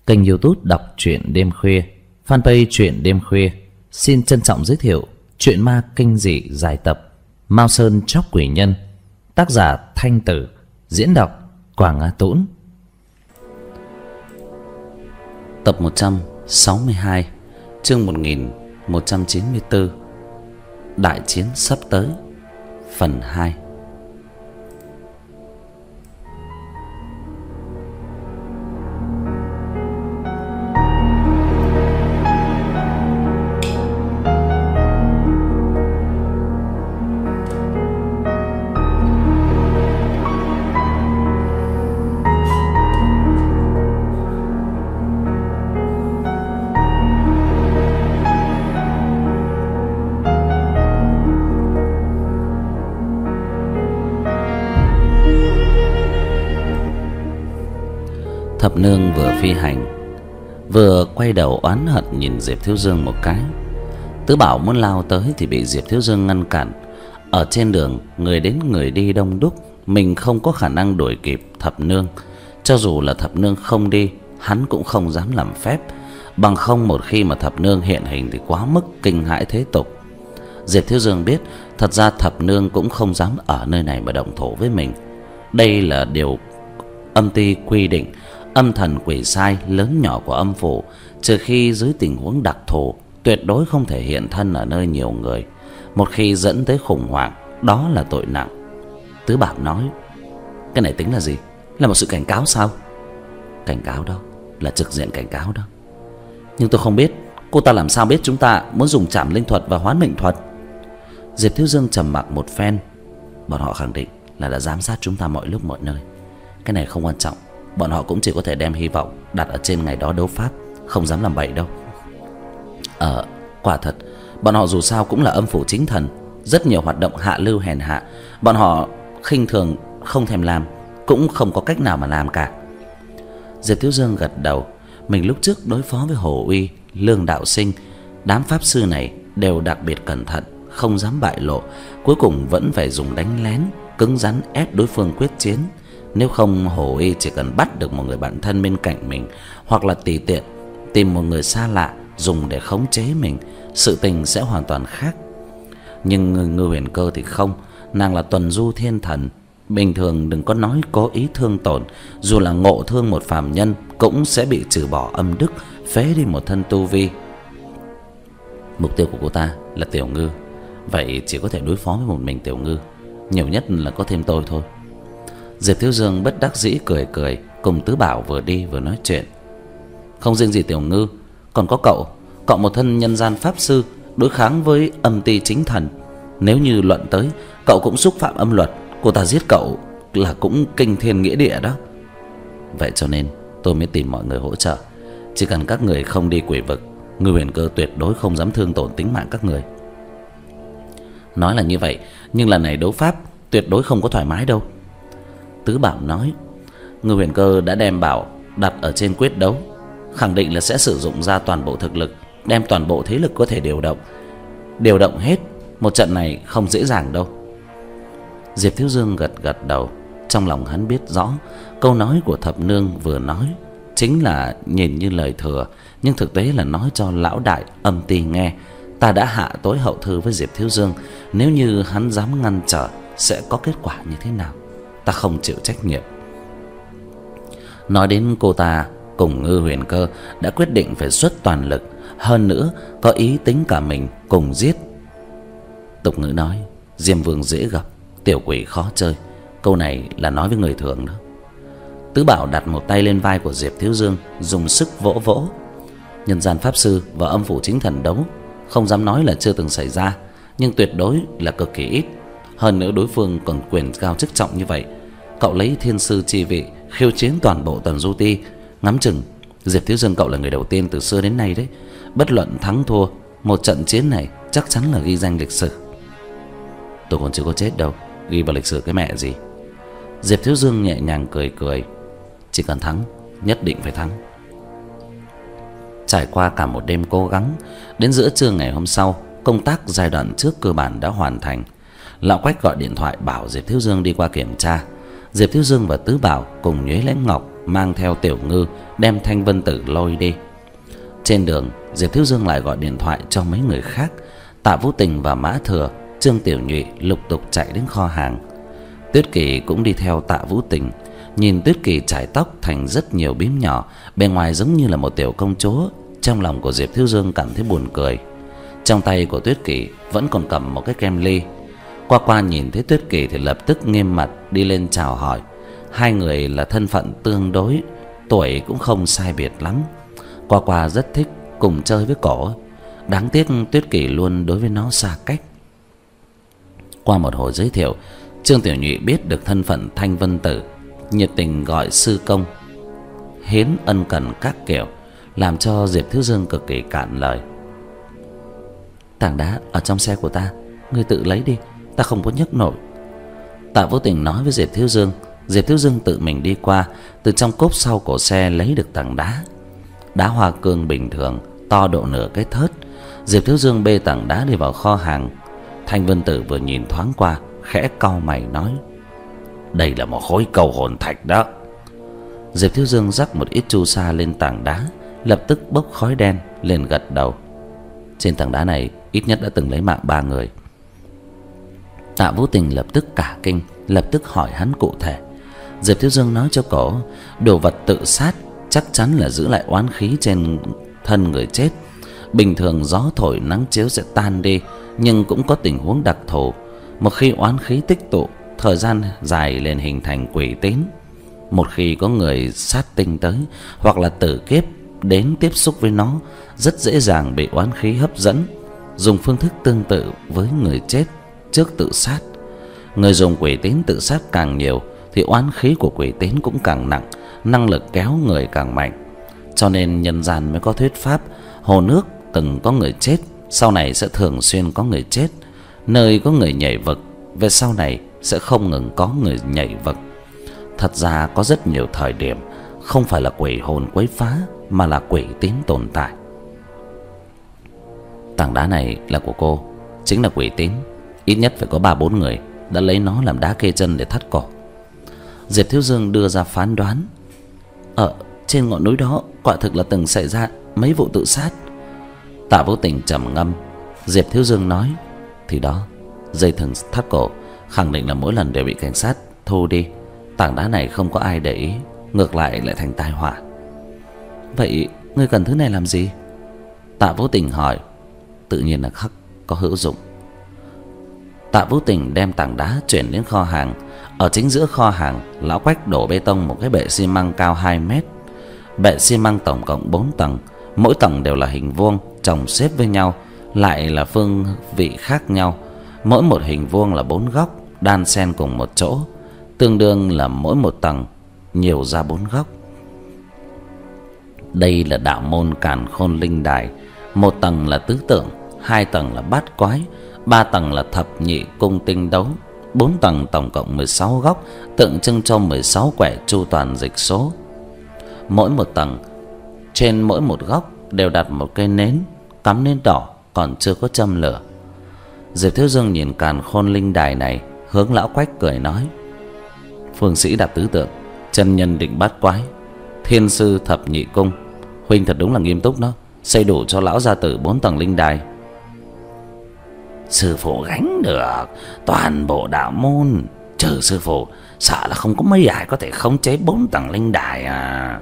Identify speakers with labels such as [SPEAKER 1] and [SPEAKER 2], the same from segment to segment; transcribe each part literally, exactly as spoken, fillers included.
[SPEAKER 1] Kênh YouTube đọc truyện đêm khuya, fanpage truyện đêm khuya xin trân trọng giới thiệu truyện ma kinh dị dài tập Mao Sơn Chóc Quỷ Nhân, tác giả Thanh Tử, diễn đọc Quảng Á Tũng. Tập một trăm sáu mươi hai, chương một nghìn một trăm chín mươi tư. Đại chiến sắp tới, phần hai. Thập nương vừa phi hành, vừa quay đầu oán hận nhìn Diệp Thiếu Dương một cái. Tứ Bảo muốn lao tới thì bị Diệp Thiếu Dương ngăn cản. Ở trên đường người đến người đi đông đúc, mình không có khả năng đuổi kịp Thập nương. Cho dù là Thập nương không đi, hắn cũng không dám làm phép. Bằng không một khi mà Thập nương hiện hình thì quá mức kinh hãi thế tục. Diệp Thiếu Dương biết thật ra Thập nương cũng không dám ở nơi này mà động thổ với mình. Đây là điều âm ty quy định. Âm thần quỷ sai lớn nhỏ của âm phủ, trừ khi dưới tình huống đặc thù, tuyệt đối không thể hiện thân ở nơi nhiều người. Một khi dẫn tới khủng hoảng, đó là tội nặng. Tứ Bảo nói: cái này tính là gì? Là một sự cảnh cáo sao? Cảnh cáo đâu, là trực diện cảnh cáo đâu. Nhưng tôi không biết cô ta làm sao biết chúng ta muốn dùng trảm linh thuật và hoán mệnh thuật. Diệp Thiếu Dương trầm mặc một phen. Bọn họ khẳng định là đã giám sát chúng ta mọi lúc mọi nơi. Cái này không quan trọng. Bọn họ cũng chỉ có thể đem hy vọng đặt ở trên ngày đó đấu pháp, không dám làm bậy đâu. Ờ, quả thật, bọn họ dù sao cũng là âm phủ chính thần, rất nhiều hoạt động hạ lưu hèn hạ, bọn họ khinh thường không thèm làm, cũng không có cách nào mà làm cả. Diệp Thiếu Dương gật đầu. Mình lúc trước đối phó với Hồ Uy, Lương Đạo Sinh, đám pháp sư này đều đặc biệt cẩn thận, không dám bại lộ. Cuối cùng vẫn phải dùng đánh lén, cứng rắn ép đối phương quyết chiến. Nếu không, Hồ Y chỉ cần bắt được một người bạn thân bên cạnh mình, hoặc là tùy tiện tìm một người xa lạ dùng để khống chế mình, sự tình sẽ hoàn toàn khác. Nhưng Ngư, Ngư Huyền Cơ thì không. Nàng là tuần du thiên thần, bình thường đừng có nói cố ý thương tổn. Dù là ngộ thương một phàm nhân cũng sẽ bị trừ bỏ âm đức, phế đi một thân tu vi. Mục tiêu của cô ta là Tiểu Ngư, vậy chỉ có thể đối phó với một mình Tiểu Ngư, nhiều nhất là có thêm tôi thôi. Diệp Thiếu Dương bất đắc dĩ cười cười, cùng Tứ Bảo vừa đi vừa nói chuyện. Không riêng gì Tiểu Ngư, còn có cậu, cậu một thân nhân gian pháp sư đối kháng với âm ty chính thần. Nếu như luận tới, cậu cũng xúc phạm âm luật, cô ta giết cậu là cũng kinh thiên nghĩa địa đó. Vậy cho nên tôi mới tìm mọi người hỗ trợ. Chỉ cần các người không đi quỷ vực, Ngư Huyền Cơ tuyệt đối không dám thương tổn tính mạng các người. Nói là như vậy, nhưng lần này đấu pháp tuyệt đối không có thoải mái đâu. Tứ Bảo nói: Ngư Huyền Cơ đã đem bảo đặt ở trên quyết đấu, khẳng định là sẽ sử dụng ra toàn bộ thực lực, đem toàn bộ thế lực có thể điều động, điều động hết. Một trận này không dễ dàng đâu. Diệp Thiếu Dương gật gật đầu. Trong lòng hắn biết rõ câu nói của Thập nương vừa nói chính là nhìn như lời thừa, nhưng thực tế là nói cho lão đại âm ty nghe. Ta đã hạ tối hậu thư với Diệp Thiếu Dương, nếu như hắn dám ngăn trở sẽ có kết quả như thế nào, ta không chịu trách nhiệm. Nói đến cô ta cùng Ngư Huyền Cơ đã quyết định phải xuất toàn lực, hơn nữa có ý tính cả mình cùng giết. Tục ngữ nói Diêm Vương dễ gặp, tiểu quỷ khó chơi. Câu này là nói với người thường đó. Tứ Bảo đặt một tay lên vai của Diệp Thiếu Dương, dùng sức vỗ vỗ. Nhân gian pháp sư và âm phủ chính thần đấu, không dám nói là chưa từng xảy ra, nhưng tuyệt đối là cực kỳ ít. Hơn nữa đối phương còn quyền cao chức trọng như vậy, cậu lấy thiên sư chi vị khiêu chiến toàn bộ Tần Du Ti, ngắm chừng Diệp Thiếu Dương cậu là người đầu tiên từ xưa đến nay đấy. Bất luận thắng thua, một trận chiến này chắc chắn là ghi danh lịch sử. Tôi còn chưa có chết đâu, ghi vào lịch sử cái mẹ gì. Diệp Thiếu Dương nhẹ nhàng cười cười. Chỉ cần thắng, nhất định phải thắng. Trải qua cả một đêm cố gắng, đến giữa trưa ngày hôm sau, công tác giai đoạn trước cơ bản đã hoàn thành. Lão Quách gọi điện thoại bảo Diệp Thiếu Dương đi qua kiểm tra. Diệp Thiếu Dương và Tứ Bảo cùng Nhuế Lãnh Ngọc mang theo Tiểu Ngư đem Thanh Vân Tử lôi đi. Trên đường, Diệp Thiếu Dương lại gọi điện thoại cho mấy người khác. Tạ Vũ Tình và Mã Thừa, Trương Tiểu Nhụy lục tục chạy đến kho hàng. Tuyết Kỳ cũng đi theo Tạ Vũ Tình. Nhìn Tuyết Kỳ chải tóc thành rất nhiều bím nhỏ, bề ngoài giống như là một tiểu công chúa, trong lòng của Diệp Thiếu Dương cảm thấy buồn cười. Trong tay của Tuyết Kỳ vẫn còn cầm một cái kem ly. Qua Qua nhìn thấy Tuyết Kỳ thì lập tức nghiêm mặt đi lên chào hỏi. Hai người là thân phận tương đối, tuổi cũng không sai biệt lắm. Qua Qua rất thích cùng chơi với cổ. Đáng tiếc Tuyết Kỳ luôn đối với nó xa cách. Qua một hồi giới thiệu, Trương Tiểu Nhụy biết được thân phận Thanh Vân Tử, nhiệt tình gọi sư công, hiến ân cần các kiểu, làm cho Diệp Thiếu Dương cực kỳ cạn lời. Tảng đá ở trong xe của ta, ngươi tự lấy đi, ta không có nhấc nổi. Tạ Vũ Tình nói với Diệp Thiếu Dương. Diệp Thiếu Dương tự mình đi qua, từ trong cốp sau của xe lấy được tảng đá. Đá hoa cương bình thường, to độ nửa cái thớt. Diệp Thiếu Dương bê tảng đá đi vào kho hàng. Thanh Vân Tử vừa nhìn thoáng qua, khẽ cau mày nói: đây là một khối cầu hồn thạch đó. Diệp Thiếu Dương rắc một ít chu sa lên tảng đá, lập tức bốc khói đen, liền gật đầu. Trên tảng đá này ít nhất đã từng lấy mạng ba người. Tạ Vũ Tình lập tức cả kinh, lập tức hỏi hắn cụ thể. Diệp Thiếu Dương nói cho cổ, đồ vật tự sát chắc chắn là giữ lại oán khí trên thân người chết. Bình thường gió thổi nắng chiếu sẽ tan đi, nhưng cũng có tình huống đặc thù. Một khi oán khí tích tụ, thời gian dài liền hình thành quỷ tín. Một khi có người sát tinh tới, hoặc là tử kiếp đến tiếp xúc với nó, rất dễ dàng bị oán khí hấp dẫn, dùng phương thức tương tự với người chết trước tự sát. Người dùng quỷ tín tự sát càng nhiều thì oán khí của quỷ tín cũng càng nặng, năng lực kéo người càng mạnh. Cho nên nhân gian mới có thuyết pháp hồ nước từng có người chết, sau này sẽ thường xuyên có người chết. Nơi có người nhảy vực, về sau này sẽ không ngừng có người nhảy vực. Thật ra có rất nhiều thời điểm không phải là quỷ hồn quấy phá, mà là quỷ tín tồn tại. Tảng đá này là của cô, chính là quỷ tín. Ít nhất phải có ba bốn người đã lấy nó làm đá kê chân để thắt cổ. Diệp Thiếu Dương đưa ra phán đoán. Ở trên ngọn núi đó quả thực là từng xảy ra mấy vụ tự sát. Tạ Vũ Tình trầm ngâm. Diệp Thiếu Dương nói: thì đó, dây thừng thắt cổ khẳng định là mỗi lần đều bị cảnh sát thu đi. Tảng đá này không có ai để ý, ngược lại lại thành tai họa. Vậy ngươi cần thứ này làm gì? Tạ Vũ Tình hỏi. Tự nhiên là khắc có hữu dụng. Tạ Vũ Tình đem tảng đá chuyển đến kho hàng. Ở chính giữa kho hàng, lão Quách đổ bê tông một cái bệ xi măng cao hai mét. Bệ xi măng tổng cộng bốn tầng, mỗi tầng đều là hình vuông chồng xếp với nhau, lại là phương vị khác nhau. Mỗi một hình vuông là bốn góc đan xen cùng một chỗ, tương đương là mỗi một tầng nhiều ra bốn góc. Đây là đạo môn Càn Khôn Linh Đài. Một tầng là tứ tượng, hai tầng là bát quái, ba tầng là thập nhị cung tinh đấu. Bốn tầng tổng cộng mười sáu góc, tượng trưng cho mười sáu quẻ chu toàn dịch số. Mỗi một tầng, trên mỗi một góc đều đặt một cây nến, cắm nến đỏ còn chưa có châm lửa. Diệp Thiếu Dương nhìn Càn Khôn Linh Đài này, hướng lão Quách cười nói: phương sĩ đạp tứ tượng, chân nhân định bát quái, thiên sư thập nhị cung. Huynh thật đúng là nghiêm túc đó, xây đủ cho lão gia tử bốn tầng linh đài. Sư phụ gánh được toàn bộ đạo môn, trừ sư phụ sợ là không có mấy ai có thể khống chế bốn tầng linh đài à.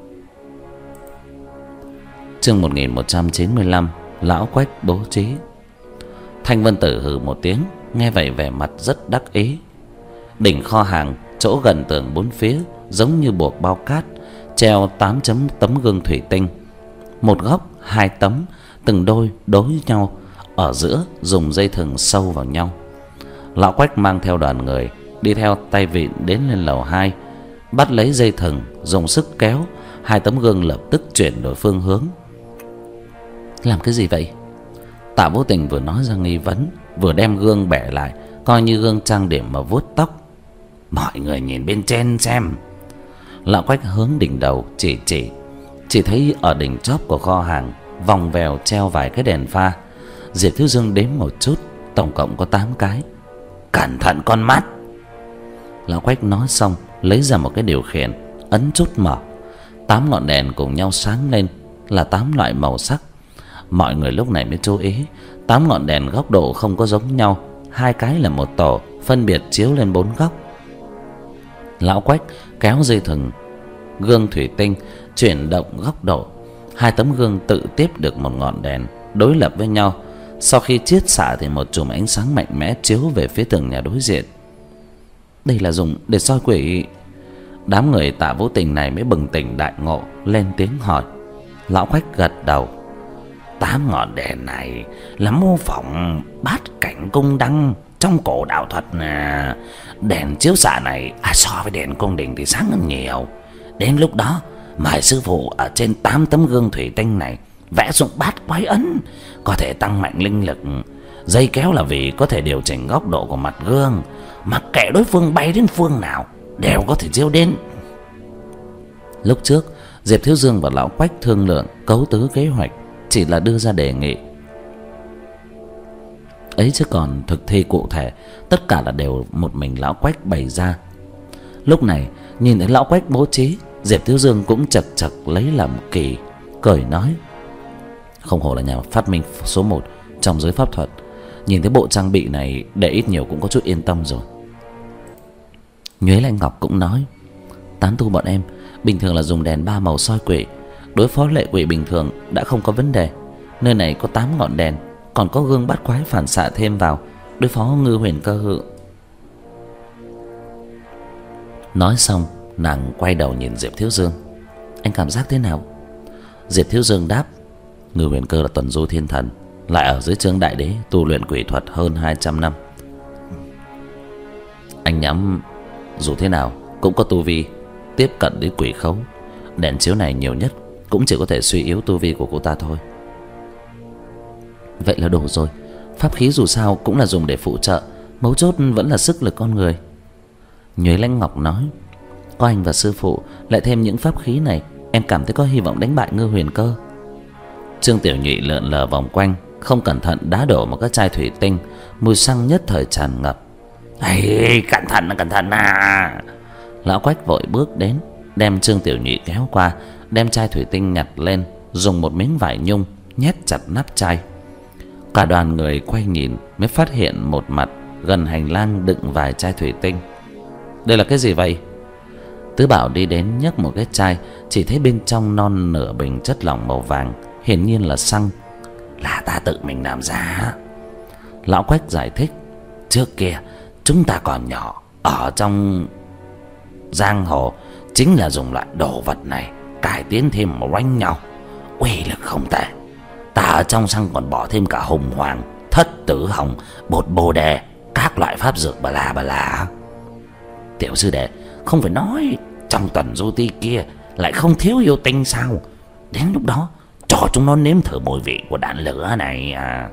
[SPEAKER 1] Chương một nghìn một trăm chín mươi lăm. Lão Quách bố trí. Thanh Vân Tử hừ một tiếng, nghe vậy vẻ mặt rất đắc ý. Đỉnh kho hàng, chỗ gần tường bốn phía giống như buộc bao cát, treo tám chấm tấm gương thủy tinh. Một góc hai tấm, từng đôi đối nhau, ở giữa dùng dây thừng sâu vào nhau. Lão Quách mang theo đoàn người đi theo tay vịn đến lên lầu hai, bắt lấy dây thừng, dùng sức kéo, hai tấm gương lập tức chuyển đổi phương hướng. Làm cái gì vậy? Tạ Vũ Tình vừa nói ra nghi vấn, vừa đem gương bẻ lại, coi như gương trang điểm mà vuốt tóc. Mọi người nhìn bên trên xem. Lão Quách hướng đỉnh đầu chỉ chỉ, chỉ thấy ở đỉnh chóp của kho hàng vòng vèo treo vài cái đèn pha. Diệp Thiếu Dương đếm một chút, tổng cộng có tám cái. Cẩn thận con mắt. Lão Quách nói xong lấy ra một cái điều khiển, ấn chốt mở. Tám ngọn đèn cùng nhau sáng lên là tám loại màu sắc. Mọi người lúc này mới chú ý, tám ngọn đèn góc độ không có giống nhau, hai cái là một tổ, phân biệt chiếu lên bốn góc. Lão Quách kéo dây thừng gương thủy tinh chuyển động góc độ, hai tấm gương tự tiếp được một ngọn đèn đối lập với nhau. Sau khi chiết xạ thì một chùm ánh sáng mạnh mẽ chiếu về phía tường nhà đối diện. Đây là dùng để soi quỷ. Đám người Tạ Vô Tình này mới bừng tỉnh đại ngộ, lên tiếng hỏi. Lão Quách gật đầu. Tám ngọn đèn này là mô phỏng bát cảnh cung đăng trong cổ đạo thuật nè. Đèn chiếu xạ này à, so với đèn cung đình thì sáng hơn nhiều. Đến lúc đó mời sư phụ ở trên tám tấm gương thủy tinh này vẽ dụng bát quái ấn, có thể tăng mạnh linh lực. Dây kéo là vì có thể điều chỉnh góc độ của mặt gương, mặc kệ đối phương bay đến phương nào đều có thể chiếu đến. Lúc trước Diệp Thiếu Dương và Lão Quách thương lượng cấu tứ kế hoạch, chỉ là đưa ra đề nghị ấy, chứ còn thực thi cụ thể tất cả là đều một mình Lão Quách bày ra. Lúc này nhìn thấy Lão Quách bố trí, Diệp Thiếu Dương cũng chật chật lấy làm kỳ, cười nói: không hổ là nhà phát minh số một trong giới pháp thuật. Nhìn thấy bộ trang bị này để ít nhiều cũng có chút yên tâm rồi. Nhuế Lanh Ngọc cũng nói: tán tu bọn em bình thường là dùng đèn ba màu soi quỷ, đối phó lệ quỷ bình thường đã không có vấn đề. Nơi này có tám ngọn đèn, còn có gương bát quái phản xạ thêm vào, đối phó ngư huyền cơ. Nói xong nàng quay đầu nhìn Diệp Thiếu Dương: anh cảm giác thế nào? Diệp Thiếu Dương đáp: ngư huyền cơ là tuần du thiên thần, lại ở dưới trướng đại đế tu luyện quỷ thuật hơn hai trăm năm. Anh nhắm dù thế nào cũng có tu vi tiếp cận đến quỷ khấu. Đèn chiếu này nhiều nhất cũng chỉ có thể suy yếu tu vi của cô ta thôi. Vậy là đủ rồi. Pháp khí dù sao cũng là dùng để phụ trợ, mấu chốt vẫn là sức lực con người. Nhuế Lãnh Ngọc nói: có anh và sư phụ lại thêm những pháp khí này, em cảm thấy có hy vọng đánh bại ngư huyền cơ. Trương Tiểu Nhụy lượn lờ vòng quanh, không cẩn thận đá đổ một cái chai thủy tinh, mùi xăng nhất thời tràn ngập. Ây, cẩn thận cẩn thận à! Lão Quách vội bước đến, đem Trương Tiểu Nhụy kéo qua, đem chai thủy tinh nhặt lên, dùng một miếng vải nhung nhét chặt nắp chai. Cả đoàn người quay nhìn mới phát hiện một mặt gần hành lang đựng vài chai thủy tinh. Đây là cái gì vậy? Tứ Bảo đi đến nhấc một cái chai, chỉ thấy bên trong non nửa bình chất lỏng màu vàng, hiển nhiên là xăng. Là ta tự mình làm ra. Lão Quách giải thích: trước kia chúng ta còn nhỏ, ở trong giang hồ chính là dùng loại đồ vật này cải tiến thêm một oanh nhau, uy lực không tệ. Ta ở trong xăng còn bỏ thêm cả hùng hoàng, thất tử hồng, bột bồ đề, các loại pháp dược bà la bà la. Tiểu sư đệ, không phải nói trong tuần du ti kia lại không thiếu yêu tinh sao? Đến lúc đó cho chúng nó nếm thử mùi vị của đạn lửa này à.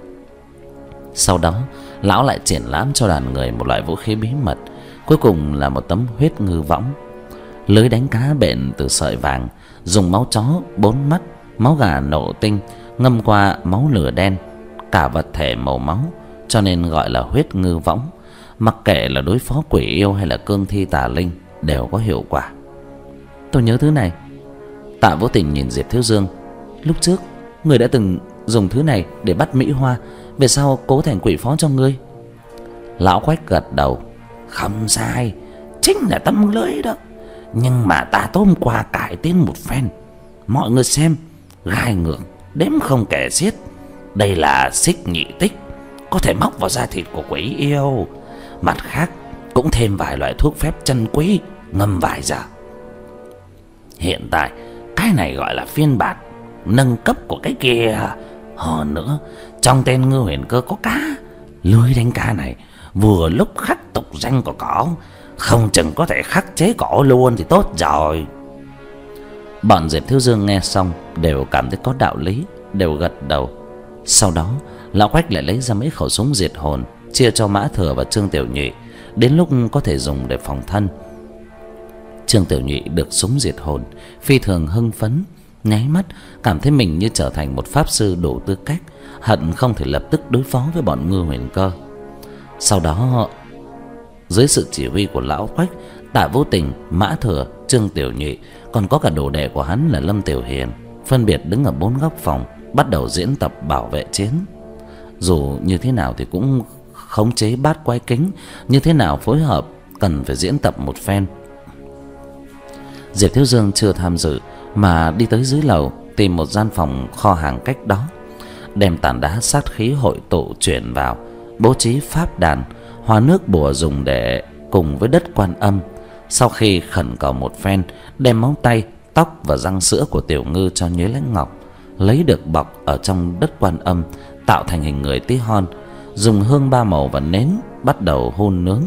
[SPEAKER 1] Sau đó lão lại triển lãm cho đoàn người một loại vũ khí bí mật, cuối cùng là một tấm huyết ngư võng. Lưới đánh cá bện từ sợi vàng, dùng máu chó bốn mắt, máu gà nộ tinh ngâm qua máu lửa đen, cả vật thể màu máu, cho nên gọi là huyết ngư võng. Mặc kệ là đối phó quỷ yêu hay là cương thi tà linh đều có hiệu quả. Tôi nhớ thứ này. Tạ Vô Tình nhìn Diệp Thiếu Dương: lúc trước người đã từng dùng thứ này để bắt Mỹ Hoa, về sau cố thành quỷ phó cho ngươi. Lão Quách gật đầu: không sai, chính là tấm lưới đó. Nhưng mà ta tối hôm qua cải tiến một phen, mọi người xem, gai ngược đếm không kể xiết. Đây là xích nhị tích, có thể móc vào da thịt của quỷ yêu. Mặt khác cũng thêm vài loại thuốc phép chân quý, ngâm vài giờ. Hiện tại cái này gọi là phiên bản nâng cấp của cái kia. Hơn nữa trong tên ngư huyền cơ có cá, lưới đánh cá này vừa lúc khắc tục danh của cỏ, không chừng có thể khắc chế cỏ luôn thì tốt rồi. Bọn Diệp Thiếu Dương nghe xong đều cảm thấy có đạo lý, đều gật đầu. Sau đó Lão Quách lại lấy ra mấy khẩu súng diệt hồn, chia cho Mã Thừa và Trương Tiểu Nhụy, đến lúc có thể dùng để phòng thân. Trương Tiểu Nhụy được súng diệt hồn, phi thường hưng phấn, nháy mắt cảm thấy mình như trở thành một pháp sư đủ tư cách, hận không thể lập tức đối phó với bọn ngư huyền cơ. Sau đó dưới sự chỉ huy của Lão Quách, Tạ Vô Tình, Mã Thừa Trương Tiểu Nhị, còn có cả đồ đệ của hắn là Lâm Tiểu Hiền, phân biệt đứng ở bốn góc phòng, bắt đầu diễn tập bảo vệ chiến. Dù như thế nào thì cũng khống chế bát quái kính, như thế nào phối hợp cần phải diễn tập một phen. Diệp Thiếu Dương chưa tham dự mà đi tới dưới lầu tìm một gian phòng kho hàng cách đó, đem tảng đá sát khí hội tụ chuyển vào, bố trí pháp đàn, hoa nước bùa dùng để cùng với đất Quan Âm. Sau khi khẩn cầu một phen, đem móng tay, tóc và răng sữa của Tiểu Ngư cho Nhuế Lãnh Ngọc, lấy được bọc ở trong đất Quan Âm, tạo thành hình người tí hon, dùng hương ba màu và nến bắt đầu hun nướng.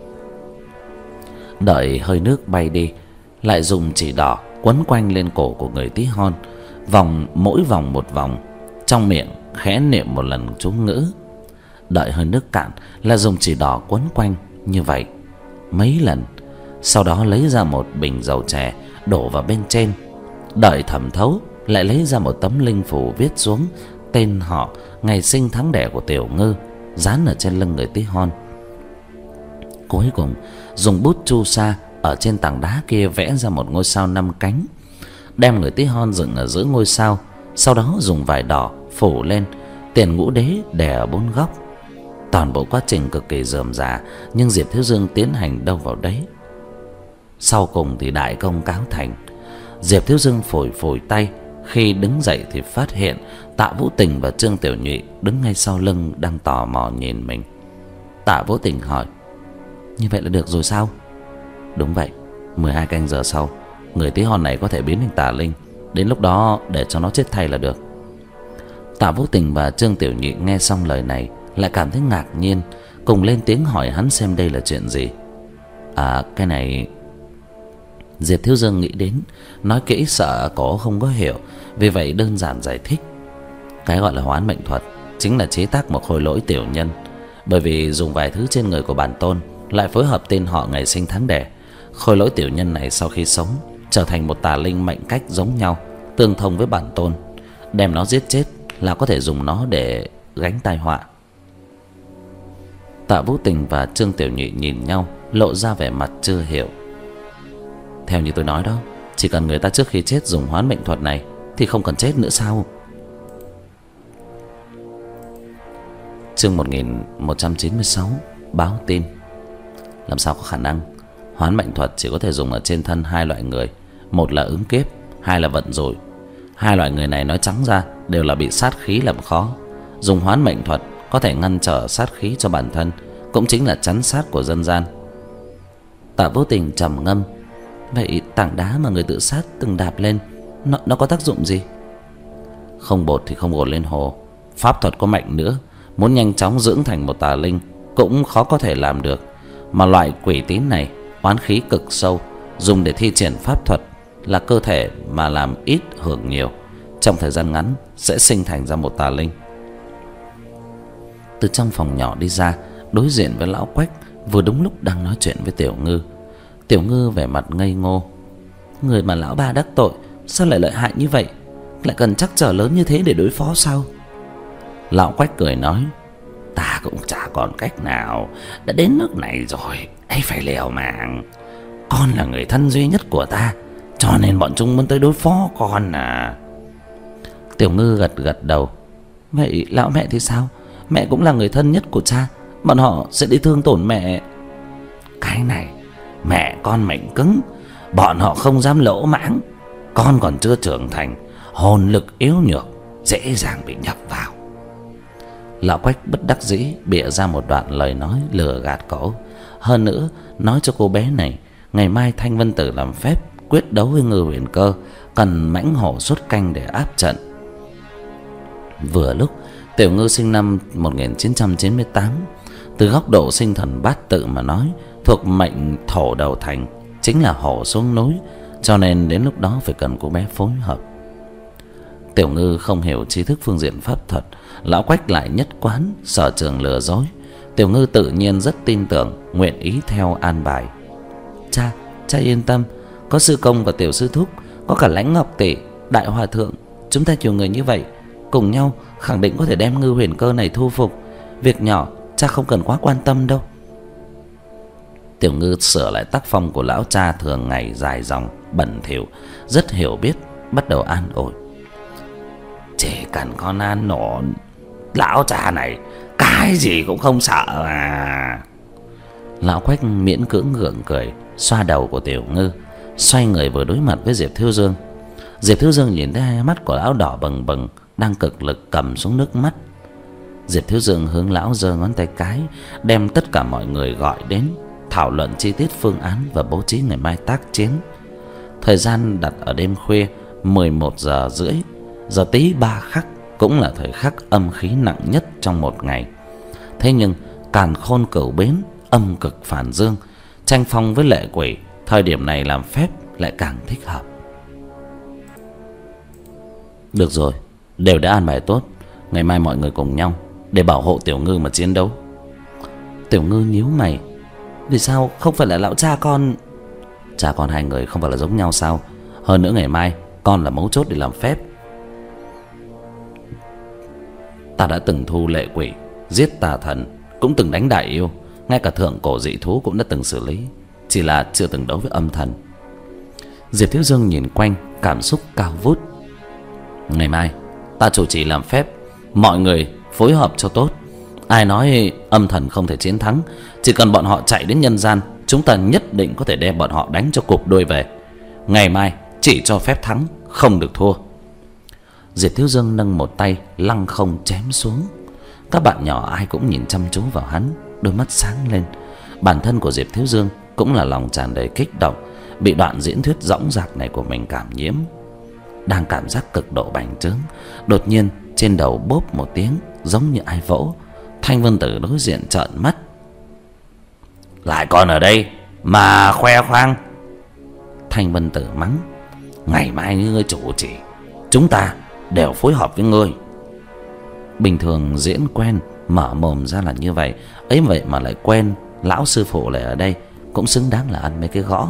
[SPEAKER 1] Đợi hơi nước bay đi, lại dùng chỉ đỏ quấn quanh lên cổ của người tí hon, vòng mỗi vòng một vòng, trong miệng khẽ niệm một lần chú ngữ. Đợi hơi nước cạn là dùng chỉ đỏ quấn quanh như vậy mấy lần. Sau đó lấy ra một bình dầu chè đổ vào bên trên. Đợi thẩm thấu, lại lấy ra một tấm linh phù viết xuống tên họ, ngày sinh tháng đẻ của Tiểu Ngư, dán ở trên lưng người tí hon. Cuối cùng dùng bút chu sa ở trên tảng đá kia vẽ ra một ngôi sao năm cánh, đem người tí hon dựng ở giữa ngôi sao. Sau đó dùng vải đỏ phủ lên, tiền ngũ đế đè ở bốn góc. Toàn bộ quá trình cực kỳ rườm rà, nhưng Diệp Thiếu Dương tiến hành đâu vào đấy. Sau cùng thì đại công cáo thành. Diệp Thiếu Dương phủi phủi tay, khi đứng dậy thì phát hiện Tạ Vũ Tình và Trương Tiểu Nhị đứng ngay sau lưng, đang tò mò nhìn mình. Tạ Vũ Tình hỏi: như vậy là được rồi sao? Đúng vậy, mười hai canh giờ sau, người tí hon này có thể biến thành tà linh. Đến lúc đó để cho nó chết thay là được. Tạ Vũ Tình và Trương Tiểu Nhị nghe xong lời này lại cảm thấy ngạc nhiên, cùng lên tiếng hỏi hắn xem đây là chuyện gì. À, cái này... Diệp Thiếu Dương nghĩ đến, nói kỹ sợ cổ không có hiểu, vì vậy đơn giản giải thích. Cái gọi là hoán mệnh thuật chính là chế tác một khối lỗi tiểu nhân, bởi vì dùng vài thứ trên người của bản tôn, lại phối hợp tên họ, ngày sinh tháng đẻ. Khối lỗi tiểu nhân này sau khi sống trở thành một tà linh mệnh cách giống nhau, tương thông với bản tôn. Đem nó giết chết là có thể dùng nó để gánh tai họa. Tạ Vũ Tình và Trương Tiểu Nhị nhìn nhau, lộ ra vẻ mặt chưa hiểu. Theo như tôi nói đó, chỉ cần người ta trước khi chết dùng hoán mệnh thuật này thì không cần chết nữa sao? Chương một nghìn một trăm chín mươi sáu, báo tin. Làm sao có khả năng? Hoán mệnh thuật chỉ có thể dùng ở trên thân hai loại người, một là ứng kiếp, hai là vận rủi. Hai loại người này nói trắng ra đều là bị sát khí làm khó. Dùng hoán mệnh thuật có thể ngăn trở sát khí cho bản thân, cũng chính là chắn sát của dân gian. Tạ Vô Tình trầm ngâm. Vậy tảng đá mà người tự sát từng đạp lên, nó, nó có tác dụng gì? Không bột thì không gột lên hồ. Pháp thuật có mạnh nữa, muốn nhanh chóng dưỡng thành một tà linh cũng khó có thể làm được. Mà loại quỷ tín này oán khí cực sâu, dùng để thi triển pháp thuật là cơ thể mà làm ít hưởng nhiều, trong thời gian ngắn sẽ sinh thành ra một tà linh. Từ trong phòng nhỏ đi ra, đối diện với lão Quách, vừa đúng lúc đang nói chuyện với Tiểu Ngư. Tiểu Ngư vẻ mặt ngây ngô. Người mà lão ba đắc tội sao lại lợi hại như vậy, lại cần trắc trở lớn như thế để đối phó sao? Lão Quách cười nói: ta cũng chả còn cách nào, đã đến nước này rồi, ấy phải liều mạng. Con là người thân duy nhất của ta, cho nên bọn chúng muốn tới đối phó con à. Tiểu Ngư gật gật đầu. Vậy lão mẹ thì sao? Mẹ cũng là người thân nhất của cha, bọn họ sẽ đi thương tổn mẹ. Cái này mẹ con mệnh cứng, bọn họ không dám lỗ mãng. Con còn chưa trưởng thành, hồn lực yếu nhược, dễ dàng bị nhập vào. Lão Quách bất đắc dĩ bịa ra một đoạn lời nói lừa gạt cổ. Hơn nữa nói cho cô bé này ngày mai Thanh Vân Tử làm phép quyết đấu với Ngư Huyền Cơ, cần mãnh hổ xuất canh để áp trận. Vừa lúc Tiểu Ngư sinh năm một nghìn chín trăm chín mươi tám, từ góc độ sinh thần bát tự mà nói, thuộc mệnh thổ đầu thành, chính là hổ xuống núi, cho nên đến lúc đó phải cần cô bé phối hợp. Tiểu Ngư không hiểu tri thức phương diện pháp thuật, lão Quách lại nhất quán sở trường lừa dối. Tiểu Ngư tự nhiên rất tin tưởng, nguyện ý theo an bài. Cha, cha yên tâm, có sư công và tiểu sư thúc, có cả Lãnh Ngọc tỷ, đại hòa thượng, chúng ta nhiều người như vậy, cùng nhau khẳng định có thể đem Ngư Huyền Cơ này thu phục. Việc nhỏ cha không cần quá quan tâm đâu. Tiểu Ngư sửa lại tác phong của lão cha thường ngày dài dòng bẩn thỉu, rất hiểu biết, bắt đầu an ủi. Chỉ cần con ăn ổn, lão cha này cái gì cũng không sợ à. Lão Quách miễn cưỡng gượng cười, xoa đầu của Tiểu Ngư, xoay người vừa đối mặt với Diệp Thiếu Dương. Diệp Thiếu Dương nhìn thấy hai mắt của lão đỏ bừng bừng, đang cực lực cầm xuống nước mắt. Diệp Thiếu Dương hướng lão giơ ngón tay cái, đem tất cả mọi người gọi đến, thảo luận chi tiết phương án và bố trí ngày mai tác chiến. Thời gian đặt ở đêm khuya mười một giờ rưỡi, giờ tí ba khắc, cũng là thời khắc âm khí nặng nhất trong một ngày. Thế nhưng càn khôn cửu bến, âm cực phản dương, tranh phong với lệ quỷ, thời điểm này làm phép lại càng thích hợp. Được rồi, đều đã an bài tốt, ngày mai mọi người cùng nhau để bảo hộ Tiểu Ngư mà chiến đấu. Tiểu Ngư nhíu mày, vì sao không phải là lão cha con? Cha con hai người không phải là giống nhau sao? Hơn nữa ngày mai con là mấu chốt để làm phép. Ta đã từng thu lệ quỷ, giết tà thần, cũng từng đánh đại yêu, ngay cả thượng cổ dị thú cũng đã từng xử lý, chỉ là chưa từng đấu với âm thần. Diệp Thiếu Dương nhìn quanh, cảm xúc cao vút. Ngày mai ta chủ trì làm phép, mọi người phối hợp cho tốt. Ai nói âm thần không thể chiến thắng, chỉ cần bọn họ chạy đến nhân gian, chúng ta nhất định có thể đem bọn họ đánh cho cụp đuôi về. Ngày mai chỉ cho phép thắng, không được thua. Diệp Thiếu Dương nâng một tay lăng không chém xuống. Các bạn nhỏ ai cũng nhìn chăm chú vào hắn, đôi mắt sáng lên. Bản thân của Diệp Thiếu Dương cũng là lòng tràn đầy kích động, bị đoạn diễn thuyết dõng dạc này của mình cảm nhiễm. Đang cảm giác cực độ bành trướng, đột nhiên trên đầu bốp một tiếng, giống như ai vỗ. Thanh Vân Tử đối diện trợn mắt. Lại còn ở đây mà khoe khoang. Thanh Vân Tử mắng, ngày mai như ngươi chủ chỉ, chúng ta đều phối hợp với ngươi. Bình thường diễn quen, mở mồm ra là như vậy, ấy vậy mà lại quen, lão sư phụ lại ở đây, cũng xứng đáng là ăn mấy cái gõ.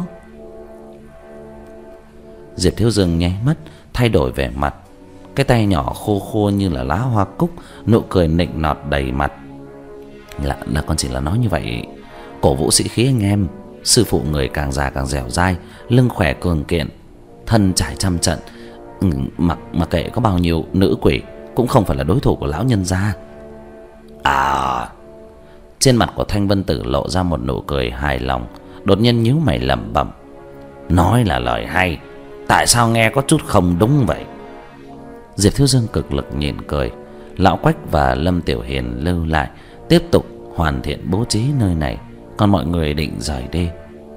[SPEAKER 1] Diệp Thiếu Dương nháy mắt thay đổi vẻ mặt, cái tay nhỏ khô khô như là lá hoa cúc, nụ cười nịnh nọt đầy mặt. Là, là con chỉ là nói như vậy, cổ vũ sĩ khí anh em. Sư phụ người càng già càng dẻo dai, lưng khỏe cường kiện, thân trải trăm trận, ừ, mặc mà kệ có bao nhiêu nữ quỷ cũng không phải là đối thủ của lão nhân gia. À, trên mặt của Thanh Vân Tử lộ ra một nụ cười hài lòng, đột nhiên nhíu mày lẩm bẩm, nói là lời hay, tại sao nghe có chút không đúng vậy? Diệp Thiếu Dương cực lực nhịn cười. Lão Quách và Lâm Tiểu Hiền lưu lại tiếp tục hoàn thiện bố trí nơi này, còn mọi người định rời đi.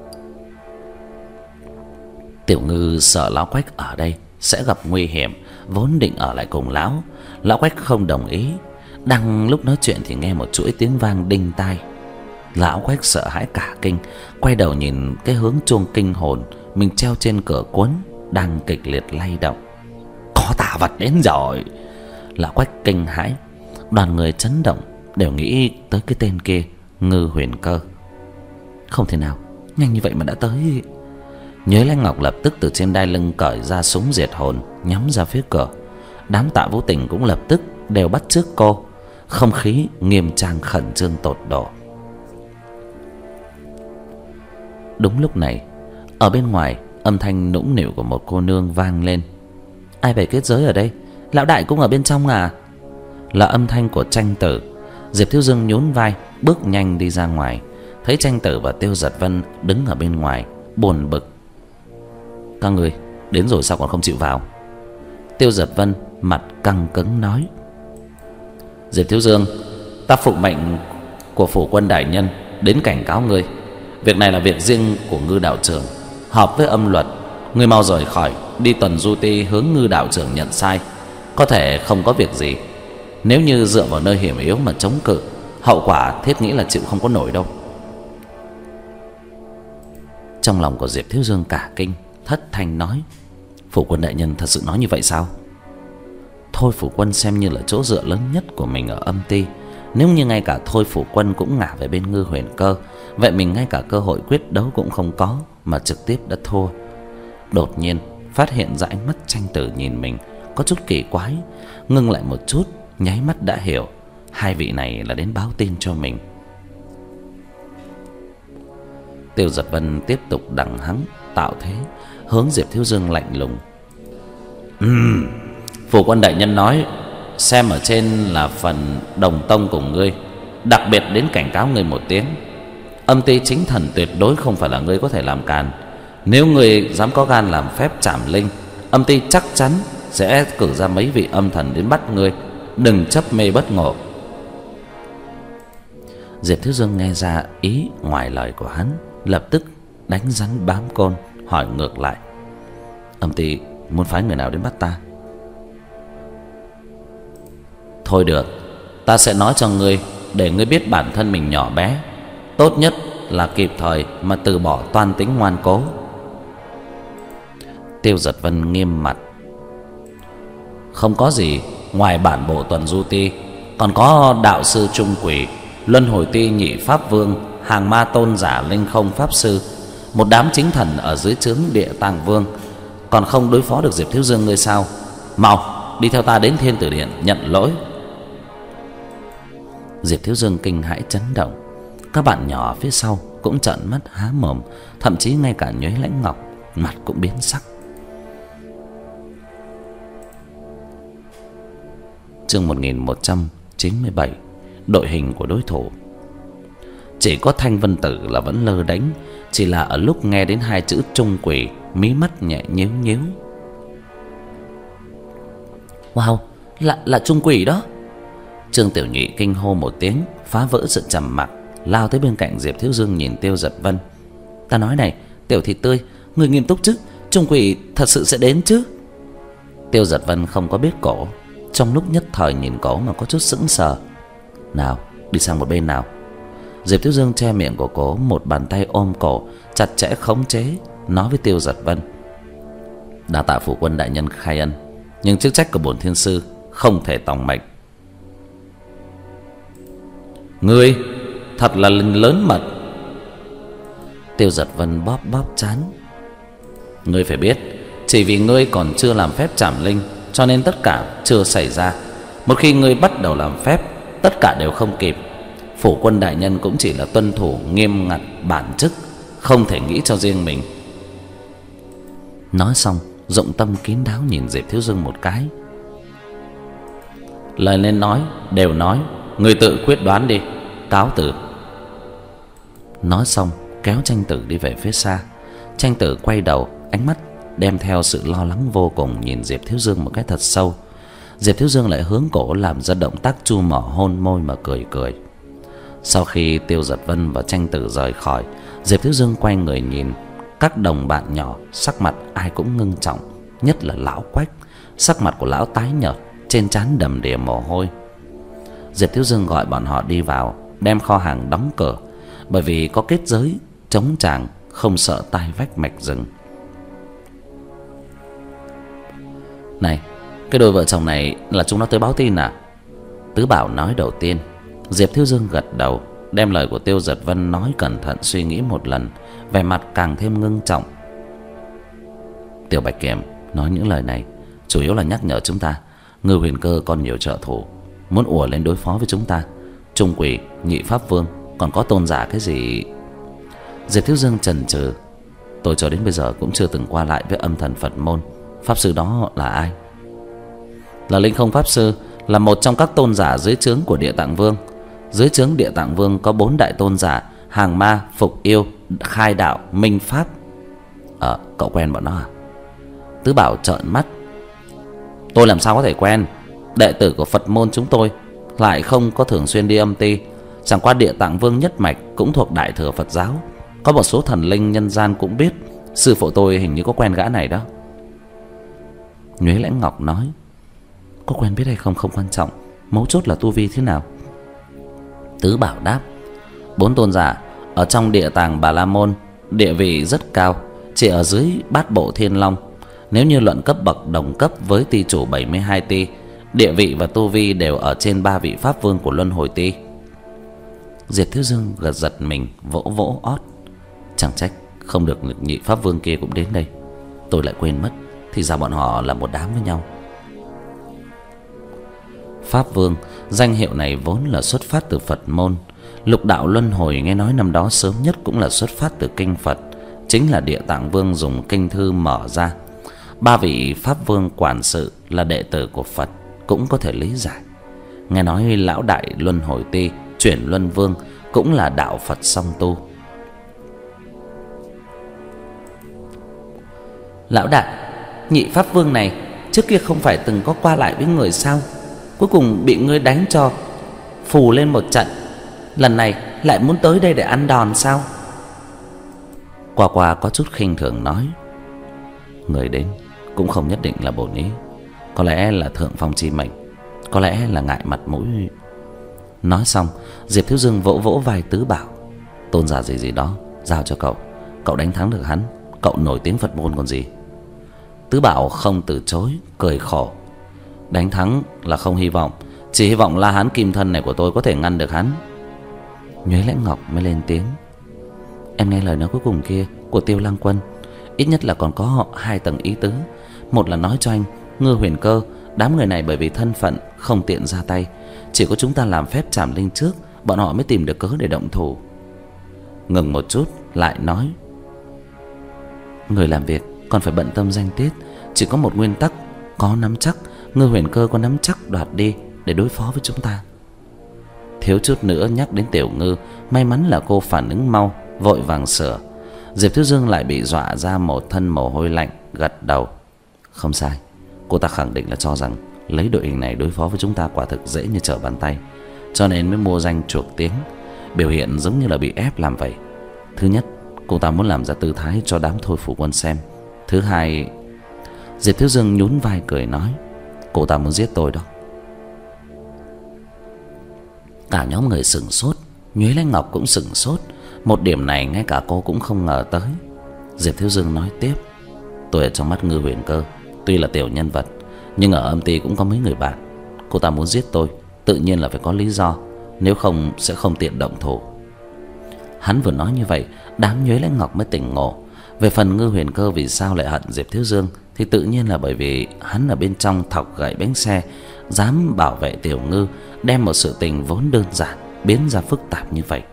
[SPEAKER 1] Tiểu Ngư sợ Lão Quách ở đây sẽ gặp nguy hiểm, vốn định ở lại cùng lão. Lão Quách không đồng ý. Đang lúc nói chuyện thì nghe một chuỗi tiếng vang đinh tai. Lão Quách sợ hãi cả kinh, quay đầu nhìn cái hướng chuông kinh hồn mình treo trên cửa cuốn đang kịch liệt lay động. Có tà vật đến rồi. Lão Quách kinh hãi, đoàn người chấn động, đều nghĩ tới cái tên kia, Ngư Huyền Cơ. Không thể nào, nhanh như vậy mà đã tới. Nhớ Lãnh Ngọc lập tức từ trên đai lưng cởi ra súng diệt hồn, nhắm ra phía cửa. Đám Tạ Vũ Tình cũng lập tức đều bắt chước cô. Không khí nghiêm trang khẩn trương tột độ. Đúng lúc này, ở bên ngoài, âm thanh nũng nịu của một cô nương vang lên. Ai bày kết giới ở đây? Lão đại cũng ở bên trong à? Là âm thanh của Tranh Tử. Diệp Thiếu Dương nhún vai, bước nhanh đi ra ngoài. Thấy Tranh Tử và Tiêu Giật Vân đứng ở bên ngoài, buồn bực. Các người đến rồi sao còn không chịu vào? Tiêu Giật Vân mặt căng cứng nói. Diệp Thiếu Dương, ta phụng mệnh của phủ quân đại nhân đến cảnh cáo ngươi. Việc này là việc riêng của Ngư đạo trưởng, hợp với âm luật. Ngươi mau rời khỏi, đi tuần du ti hướng Ngư đạo trưởng nhận sai. Có thể không có việc gì, nếu như dựa vào nơi hiểm yếu mà chống cự, hậu quả thiết nghĩ là chịu không có nổi đâu. Trong lòng của Diệp Thiếu Dương cả kinh, thất thanh nói. Phủ quân đại nhân thật sự nói như vậy sao? Thôi Phủ quân xem như là chỗ dựa lớn nhất của mình ở âm ti. Nếu như ngay cả Thôi Phủ quân cũng ngả về bên Ngư Huyền Cơ, vậy mình ngay cả cơ hội quyết đấu cũng không có, mà trực tiếp đã thua. Đột nhiên phát hiện ra ánh mắt Tranh Tử nhìn mình có chút kỳ quái, ngưng lại một chút, nháy mắt đã hiểu hai vị này là đến báo tin cho mình. Tiêu Giật Vân tiếp tục đằng hắng tạo thế, hướng Diệp Thiếu Dương lạnh lùng. Ừm, Phủ Quân đại nhân nói xem ở trên là phần đồng tông cùng ngươi, đặc biệt đến cảnh cáo ngươi một tiếng. Âm ty chính thần tuyệt đối không phải là ngươi có thể làm càn. Nếu ngươi dám có gan làm phép trảm linh, âm ty chắc chắn sẽ cử ra mấy vị âm thần đến bắt ngươi. Đừng chấp mê bất ngộ. Diệp Thiếu Dương nghe ra ý ngoài lời của hắn, lập tức đánh rắn bám côn, hỏi ngược lại. Âm ty muốn phái người nào đến bắt ta? Thôi được, ta sẽ nói cho ngươi, để ngươi biết bản thân mình nhỏ bé. Tốt nhất là kịp thời mà từ bỏ toan tính ngoan cố. Tiêu Giật Vân nghiêm mặt. Không có gì ngoài bản bộ tuần du ti, còn có đạo sư Trung Quỷ, luân hồi ti nhị pháp vương, hàng ma tôn giả linh không pháp sư, một đám chính thần ở dưới trướng địa tàng vương. Còn không đối phó được Diệp Thiếu Dương ngươi sao? Mau đi theo ta đến Thiên Tử Điện nhận lỗi. Diệp Thiếu Dương kinh hãi chấn động. Các bạn nhỏ phía sau cũng trợn mắt há mồm, thậm chí ngay cả Nhuế Lãnh Ngọc mặt cũng biến sắc. Chương một nghìn một trăm chín mươi bảy. Đội hình của đối thủ. Chỉ có Thanh Vân Tử là vẫn lơ đánh, chỉ là ở lúc nghe đến hai chữ Trung Quỷ, mí mắt nhẹ nhíu nhíu. Wow, là là Trung Quỷ đó. Trương Tiểu Nhị kinh hô một tiếng, phá vỡ sự trầm mặc, lao tới bên cạnh Diệp Thiếu Dương nhìn Tiêu Giật Vân. Ta nói này, Tiểu Thịt Tươi, người nghiêm túc chứ? Trung Quỷ thật sự sẽ đến chứ? Tiêu Giật Vân không có biết cổ, trong lúc nhất thời nhìn cổ mà có chút sững sờ. Nào, đi sang một bên nào. Diệp Thiếu Dương che miệng của cổ, một bàn tay ôm cổ, chặt chẽ khống chế, nói với Tiêu Giật Vân. Đa tạ Phủ Quân đại nhân khai ân, nhưng chức trách của bổn thiên sư không thể tòng mệnh. Ngươi thật là lớn mật. Tiêu Giật Vân bóp bóp trán. Ngươi phải biết, chỉ vì ngươi còn chưa làm phép trảm linh, cho nên tất cả chưa xảy ra. Một khi ngươi bắt đầu làm phép, tất cả đều không kịp. Phủ Quân đại nhân cũng chỉ là tuân thủ nghiêm ngặt bản chức, không thể nghĩ cho riêng mình. Nói xong, dụng tâm kín đáo nhìn Diệp Thiếu Dương một cái. Lời nên nói đều nói, người tự quyết đoán đi, cáo từ. Nói xong kéo Tranh Tử đi về phía xa. Tranh Tử quay đầu, ánh mắt đem theo sự lo lắng vô cùng nhìn Diệp Thiếu Dương một cái thật sâu. Diệp Thiếu Dương lại hướng cổ làm ra động tác chu mỏ hôn môi mà cười cười. Sau khi Tiêu Giật Vân và Tranh Tử rời khỏi, Diệp Thiếu Dương quay người nhìn các đồng bạn nhỏ, sắc mặt ai cũng ngưng trọng, nhất là lão Quách. Sắc mặt của lão tái nhợt, trên trán đầm đìa mồ hôi. Diệp Thiếu Dương gọi bọn họ đi vào, đem kho hàng đóng cửa, bởi vì có kết giới chống tràng, không sợ tai vách mạch rừng. Này, cái đôi vợ chồng này là chúng nó tới báo tin à? Tứ Bảo nói đầu tiên. Diệp Thiếu Dương gật đầu, đem lời của Tiêu Giật Vân nói cẩn thận suy nghĩ một lần, vẻ mặt càng thêm ngưng trọng. Tiểu Bạch Kiểm nói những lời này chủ yếu là nhắc nhở chúng ta, Ngư Huyền Cơ còn nhiều trợ thủ, muốn ùa lên đối phó với chúng ta. Trung Quỷ, nhị pháp vương, còn có tôn giả cái gì? Diệp Thiếu Dương chần chừ. Tôi cho đến bây giờ cũng chưa từng qua lại với âm thần Phật môn. Pháp sư đó là ai? Là Linh Không pháp sư, là một trong các tôn giả dưới trướng của Địa Tạng Vương. Dưới trướng Địa Tạng Vương có bốn đại tôn giả: Hàng Ma, Phục Yêu, Khai Đạo, Minh Pháp. Ờ, cậu quen bọn nó à? Tứ Bảo trợn mắt. Tôi làm sao có thể quen? Đệ tử của Phật môn chúng tôi lại không có thường xuyên đi âm ty. Chẳng qua Địa Tạng Vương nhất mạch cũng thuộc Đại Thừa Phật giáo, có một số thần linh nhân gian cũng biết. Sư phụ tôi hình như có quen gã này đó. Nhuế Lãnh Ngọc nói. Có quen biết hay không không quan trọng, mấu chốt là tu vi thế nào. Tứ Bảo đáp. Bốn tôn giả ở trong Địa Tàng Bà La Môn địa vị rất cao, chỉ ở dưới Bát Bộ Thiên Long. Nếu như luận cấp bậc đồng cấp với ty chủ bảy mươi hai ty, địa vị và tu vi đều ở trên ba vị pháp vương của Luân Hồi Ty. Diệp Thiếu Dương gật giật mình, vỗ vỗ ót. Chẳng trách không được nhị pháp vương kia cũng đến đây, tôi lại quên mất, thì ra bọn họ là một đám với nhau. Pháp vương, danh hiệu này vốn là xuất phát từ Phật môn. Lục đạo luân hồi nghe nói năm đó sớm nhất cũng là xuất phát từ kinh Phật, chính là Địa Tạng Vương dùng kinh thư mở ra. Ba vị pháp vương quản sự là đệ tử của Phật cũng có thể lý giải. Nghe nói lão đại luân hồi ti chuyển luân vương cũng là đạo Phật song tu.
[SPEAKER 2] Lão đại, nhị pháp vương này trước kia không phải từng có qua lại với người sao? Cuối cùng bị ngươi đánh cho phù lên một trận, lần này lại muốn tới đây để ăn đòn sao?
[SPEAKER 1] Qua Qua có chút khinh thường nói: người đến cũng không nhất định là bổn ý, có lẽ là thượng phong chi mệnh, có lẽ là ngại mặt mũi. Nói xong, Diệp Thiếu Dương vỗ vỗ vai Tứ Bảo: tôn giả gì gì đó giao cho cậu, cậu đánh thắng được hắn, cậu nổi tiếng Phật môn còn gì. Tứ Bảo không từ chối, cười khổ: đánh thắng là không hy vọng, chỉ hy vọng La Hán Kim Thân này của tôi có thể ngăn được hắn. Nhuế Lãnh Ngọc mới lên tiếng: em nghe lời nói cuối cùng kia của Tiêu Lăng Quân, ít nhất là còn có họ hai tầng ý tứ. Một là nói cho anh Ngư Huyền Cơ đám người này bởi vì thân phận không tiện ra tay, chỉ có chúng ta làm phép trảm linh trước, bọn họ mới tìm được cớ để động thủ. Ngừng một chút lại nói: người làm việc còn phải bận tâm danh tiết, chỉ có một nguyên tắc, có nắm chắc Ngư Huyền Cơ có nắm chắc đoạt đi để đối phó với chúng ta. Thiếu chút nữa nhắc đến Tiểu Ngư, may mắn là cô phản ứng mau, vội vàng sửa. Diệp Thiếu Dương lại bị dọa ra một thân mồ hôi lạnh, gật đầu: không sai, cô ta khẳng định là cho rằng lấy đội hình này đối phó với chúng ta quả thực dễ như trở bàn tay, cho nên mới mua danh chuộc tiếng, biểu hiện giống như là bị ép làm vậy. Thứ nhất, cô ta muốn làm ra tư thái cho đám thôi phủ quân xem. Thứ hai... Diệp Thiếu Dương nhún vai cười nói: cô ta muốn giết tôi đó. Cả nhóm người sửng sốt, Nhuế Lãnh Ngọc cũng sửng sốt. Một điểm này ngay cả cô cũng không ngờ tới. Diệp Thiếu Dương nói tiếp: tôi ở trong mắt Ngư Huyền Cơ tuy là tiểu nhân vật, nhưng ở âm ty cũng có mấy người bạn. Cô ta muốn giết tôi tự nhiên là phải có lý do, nếu không sẽ không tiện động thủ. Hắn vừa nói như vậy, đám Nhuế Lãnh Ngọc mới tỉnh ngộ. Về phần Ngư Huyền Cơ vì sao lại hận Diệp Thiếu Dương thì tự nhiên là bởi vì hắn ở bên trong thọc gậy bánh xe, dám bảo vệ Tiểu Ngư, đem một sự tình vốn đơn giản biến ra phức tạp như vậy.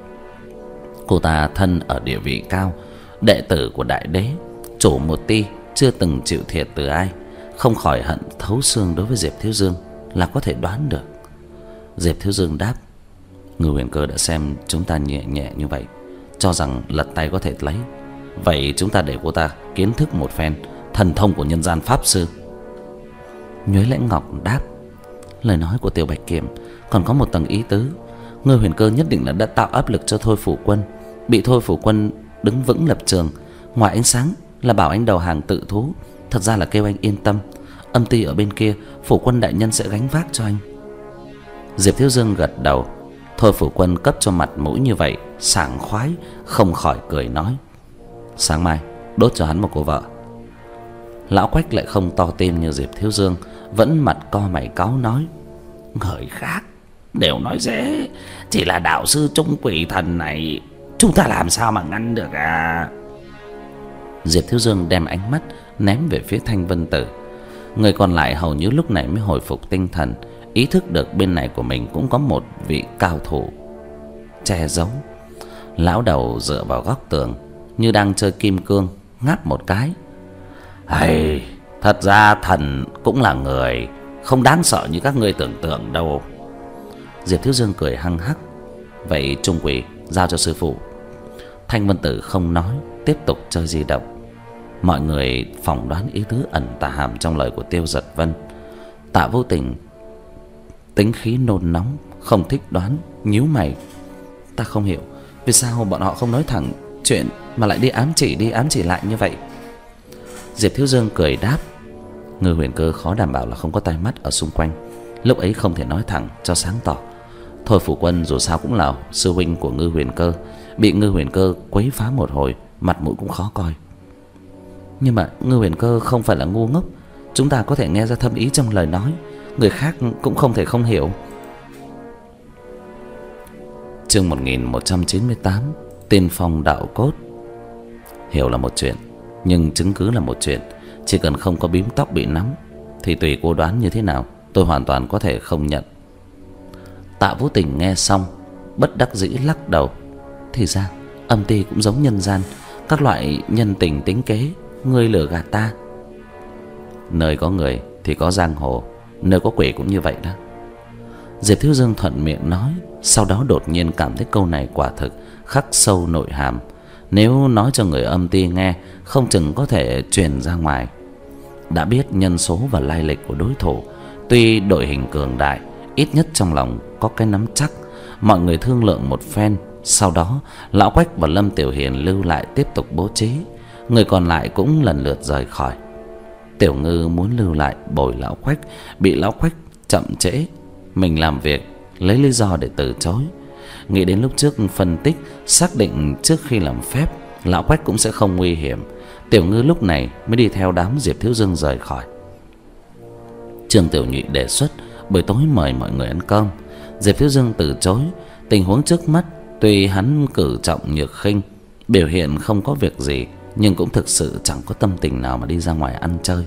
[SPEAKER 1] Cô ta thân ở địa vị cao, đệ tử của đại đế, chủ một ty, chưa từng chịu thiệt từ ai, không khỏi hận thấu xương đối với Diệp Thiếu Dương là có thể đoán được. Diệp Thiếu Dương đáp: Ngư Huyền Cơ đã xem chúng ta nhẹ nhẹ như vậy, cho rằng lật tay có thể lấy. Vậy chúng ta để cô ta kiến thức một phen thần thông của nhân gian pháp sư. Nhuế Lãnh Ngọc đáp: lời nói của Tiểu Bạch Kiểm còn có một tầng ý tứ. Ngư Huyền Cơ nhất định là đã tạo áp lực cho Thôi Phủ Quân, bị Thôi Phủ Quân đứng vững lập trường. Ngoài ánh sáng là bảo anh đầu hàng tự thú, thật ra là kêu anh yên tâm, âm ty ở bên kia Phủ Quân đại nhân sẽ gánh vác cho anh. Diệp Thiếu Dương gật đầu. Thôi Phủ Quân cấp cho mặt mũi như vậy, sảng khoái, không khỏi cười nói: sáng mai đốt cho hắn một cô vợ. Lão Quách lại không to tim như Diệp Thiếu Dương, vẫn mặt co mày cáu nói: người khác đều nói dễ, chỉ là đạo sư Trung Quỷ Thần này chúng ta làm sao mà ngăn được à? Diệp Thiếu Dương đem ánh mắt ném về phía Thanh Vân Tử. Người còn lại hầu như lúc này mới hồi phục tinh thần, ý thức được bên này của mình cũng có một vị cao thủ che giấu. Lão đầu dựa vào góc tường như đang chơi kim cương, ngáp một cái: hay, thật ra thần cũng là người, không đáng sợ như các ngươi tưởng tượng đâu. Diệp Thiếu Dương cười hăng hắc: vậy Trung Quỷ giao cho sư phụ. Thanh Vân Tử không nói, tiếp tục chơi di động. Mọi người phỏng đoán ý tứ ẩn tà hàm trong lời của Tiêu Giật Vân. Tạ Vô Tình tính khí nôn nóng, không thích đoán, nhíu mày: ta không hiểu vì sao bọn họ không nói thẳng chuyện mà lại đi ám chỉ đi ám chỉ lại như vậy. Diệp Thiếu Dương cười đáp: Ngư Huyền Cơ khó đảm bảo là không có tai mắt ở xung quanh, lúc ấy không thể nói thẳng cho sáng tỏ. Thôi Phủ Quân dù sao cũng là sư huynh của Ngư Huyền Cơ, bị Ngư Huyền Cơ quấy phá một hồi, mặt mũi cũng khó coi. Nhưng mà Ngư Huyền Cơ không phải là ngu ngốc, chúng ta có thể nghe ra thâm ý trong lời nói, người khác cũng không thể không hiểu. Chương một nghìn một trăm chín mươi tám: Tiên Phong Đạo Cốt. Hiểu là một chuyện, nhưng chứng cứ là một chuyện. Chỉ cần không có bím tóc bị nắm thì tùy cô đoán như thế nào, tôi hoàn toàn có thể không nhận. Tạ Vô Tình nghe xong bất đắc dĩ lắc đầu. Thì ra âm ty cũng giống nhân gian, các loại nhân tình tính kế, ngươi lừa gạt ta. Nơi có người thì có giang hồ, nơi có quỷ cũng như vậy đó. Diệp Thiếu Dương thuận miệng nói, sau đó đột nhiên cảm thấy câu này quả thực khắc sâu nội hàm. Nếu nói cho người âm ty nghe, không chừng có thể truyền ra ngoài. Đã biết nhân số và lai lịch của đối thủ, tuy đội hình cường đại, ít nhất trong lòng có cái nắm chắc. Mọi người thương lượng một phen, sau đó Lão Quách và Lâm Tiểu Hiền lưu lại tiếp tục bố trí, người còn lại cũng lần lượt rời khỏi. Tiểu Ngư muốn lưu lại bồi Lão Quách, bị Lão Quách chậm trễ, mình làm việc lấy lý do để từ chối. Nghĩ đến lúc trước phân tích, xác định trước khi làm phép Lão Quách cũng sẽ không nguy hiểm, Tiểu Ngư lúc này mới đi theo đám Diệp Thiếu Dương rời khỏi. Trương Tiểu Nhụy đề xuất buổi tối mời mọi người ăn cơm. Diệp Thiếu Dương từ chối. Tình huống trước mắt, tuy hắn cử trọng nhược khinh, biểu hiện không có việc gì, nhưng cũng thực sự chẳng có tâm tình nào mà đi ra ngoài ăn chơi.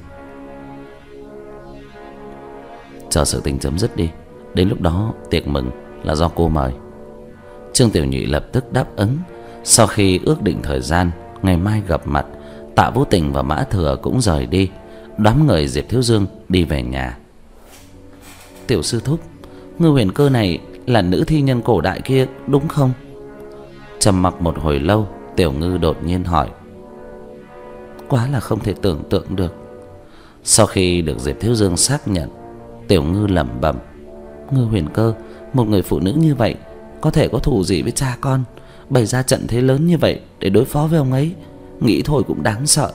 [SPEAKER 1] Chờ sự tình chấm dứt đi, đến lúc đó tiệc mừng là do cô mời. Trương Tiểu Nhụy lập tức đáp ứng. Sau khi ước định thời gian ngày mai gặp mặt, Tạ Vũ Tình và Mã Thừa cũng rời đi. Đám người Diệp Thiếu Dương đi về nhà. Tiểu sư thúc, Ngư Huyền Cơ này là nữ thi nhân cổ đại kia đúng không? Trầm mặc một hồi lâu, Tiểu Ngư đột nhiên hỏi. Quá là không thể tưởng tượng được. Sau khi được Diệp Thiếu Dương xác nhận, Tiểu Ngư lẩm bẩm. Ngư Huyền Cơ, một người phụ nữ như vậy, có thể có thù gì với cha con, bày ra trận thế lớn như vậy để đối phó với ông ấy, nghĩ thôi cũng đáng sợ.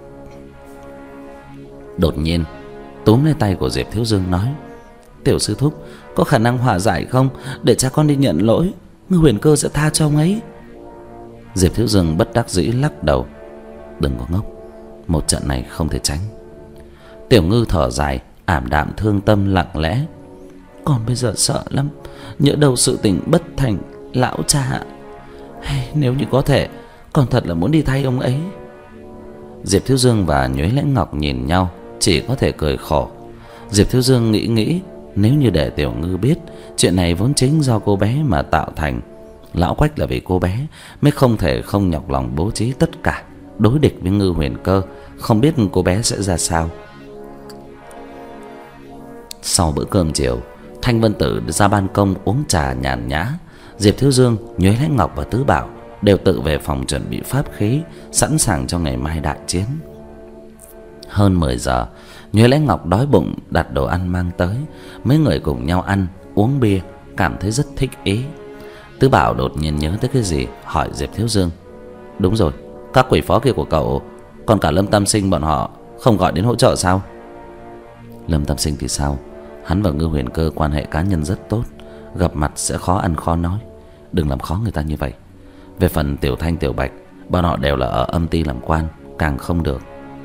[SPEAKER 1] Đột nhiên túm lấy tay của Diệp Thiếu Dương nói. Tiểu sư thúc, có khả năng hòa giải không, để cha con đi nhận lỗi, Ngư Huyền Cơ sẽ tha cho ông ấy. Diệp Thiếu Dương bất đắc dĩ lắc đầu. Đừng có ngốc, một trận này không thể tránh. Tiểu Ngư thở dài, ảm đạm thương tâm lặng lẽ. Còn bây giờ sợ lắm, nhỡ đâu sự tình bất thành, lão cha, hey, nếu như có thể, còn thật là muốn đi thay ông ấy. Diệp Thiếu Dương và Nhuế Lãnh Ngọc nhìn nhau, chỉ có thể cười khổ. Diệp Thiếu Dương nghĩ nghĩ, nếu như để Tiểu Ngư biết chuyện này vốn chính do cô bé mà tạo thành, Lão Quách là vì cô bé mới không thể không nhọc lòng bố trí tất cả đối địch với Ngư Huyền Cơ, không biết cô bé sẽ ra sao. Sau bữa cơm chiều, Thanh Vân Tử ra ban công uống trà nhàn nhã. Diệp Thiếu Dương, Nhuế Lãnh Ngọc và Tứ Bảo đều tự về phòng chuẩn bị pháp khí, sẵn sàng cho ngày mai đại chiến. Hơn mười giờ, Nhuế Lãnh Ngọc đói bụng đặt đồ ăn mang tới. Mấy người cùng nhau ăn, uống bia, cảm thấy rất thích ý. Tứ Bảo đột nhiên nhớ tới cái gì, hỏi Diệp Thiếu Dương. Đúng rồi, các quỷ phó kia của cậu, còn cả Lâm Tam Sinh bọn họ không gọi đến hỗ trợ sao? Lâm Tam Sinh thì sao? Hắn và Ngư Huyền Cơ quan hệ cá nhân rất tốt, gặp mặt sẽ khó ăn khó nói, đừng làm khó người ta như vậy. Về phần Tiểu Thanh Tiểu Bạch, bọn họ đều là ở âm ty làm quan, càng không được.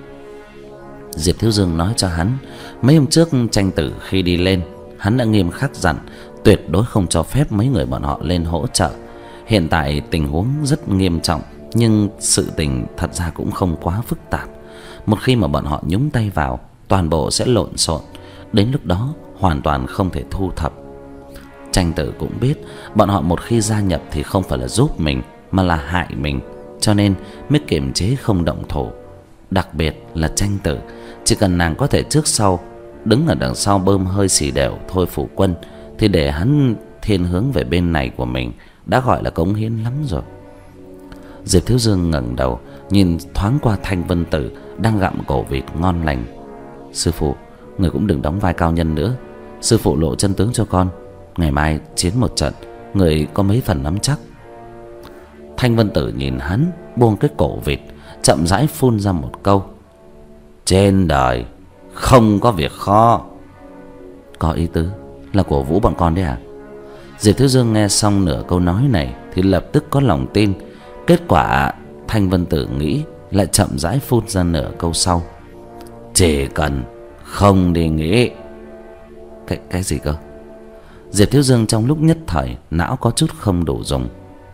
[SPEAKER 1] Diệp Thiếu Dương nói cho hắn, mấy hôm trước tranh tử khi đi lên, hắn đã nghiêm khắc dặn tuyệt đối không cho phép mấy người bọn họ lên hỗ trợ. Hiện tại tình huống rất nghiêm trọng, nhưng sự tình thật ra cũng không quá phức tạp. Một khi mà bọn họ nhúng tay vào, toàn bộ sẽ lộn xộn, đến lúc đó hoàn toàn không thể thu thập. Tranh tử cũng biết bọn họ một khi gia nhập thì không phải là giúp mình mà là hại mình, cho nên mới kiềm chế không động thủ. Đặc biệt là tranh tử, chỉ cần nàng có thể trước sau đứng ở đằng sau bơm hơi xì đều thôi phủ quân, thì để hắn thiên hướng về bên này của mình đã gọi là cống hiến lắm rồi. Diệp Thiếu Dương ngẩng đầu nhìn thoáng qua Thanh Vân Tử đang gặm cổ vịt ngon lành. Sư phụ, người cũng đừng đóng vai cao nhân nữa. Sư phụ lộ chân tướng cho con, ngày mai chiến một trận, người có mấy phần nắm chắc. Thanh Vân Tử nhìn hắn, buông cái cổ vịt, chậm rãi phun ra một câu. Trên đời không có việc khó. Có ý tứ là cổ vũ bọn con đấy à? Diệp Thiếu Dương nghe xong nửa câu nói này thì lập tức có lòng tin. Kết quả Thanh Vân Tử nghĩ lại chậm rãi phun ra nửa câu sau. Chỉ cần không đi nghĩ. Cái, cái gì cơ? Diệp Thiếu Dương trong lúc nhất thời não có chút không đủ dùng.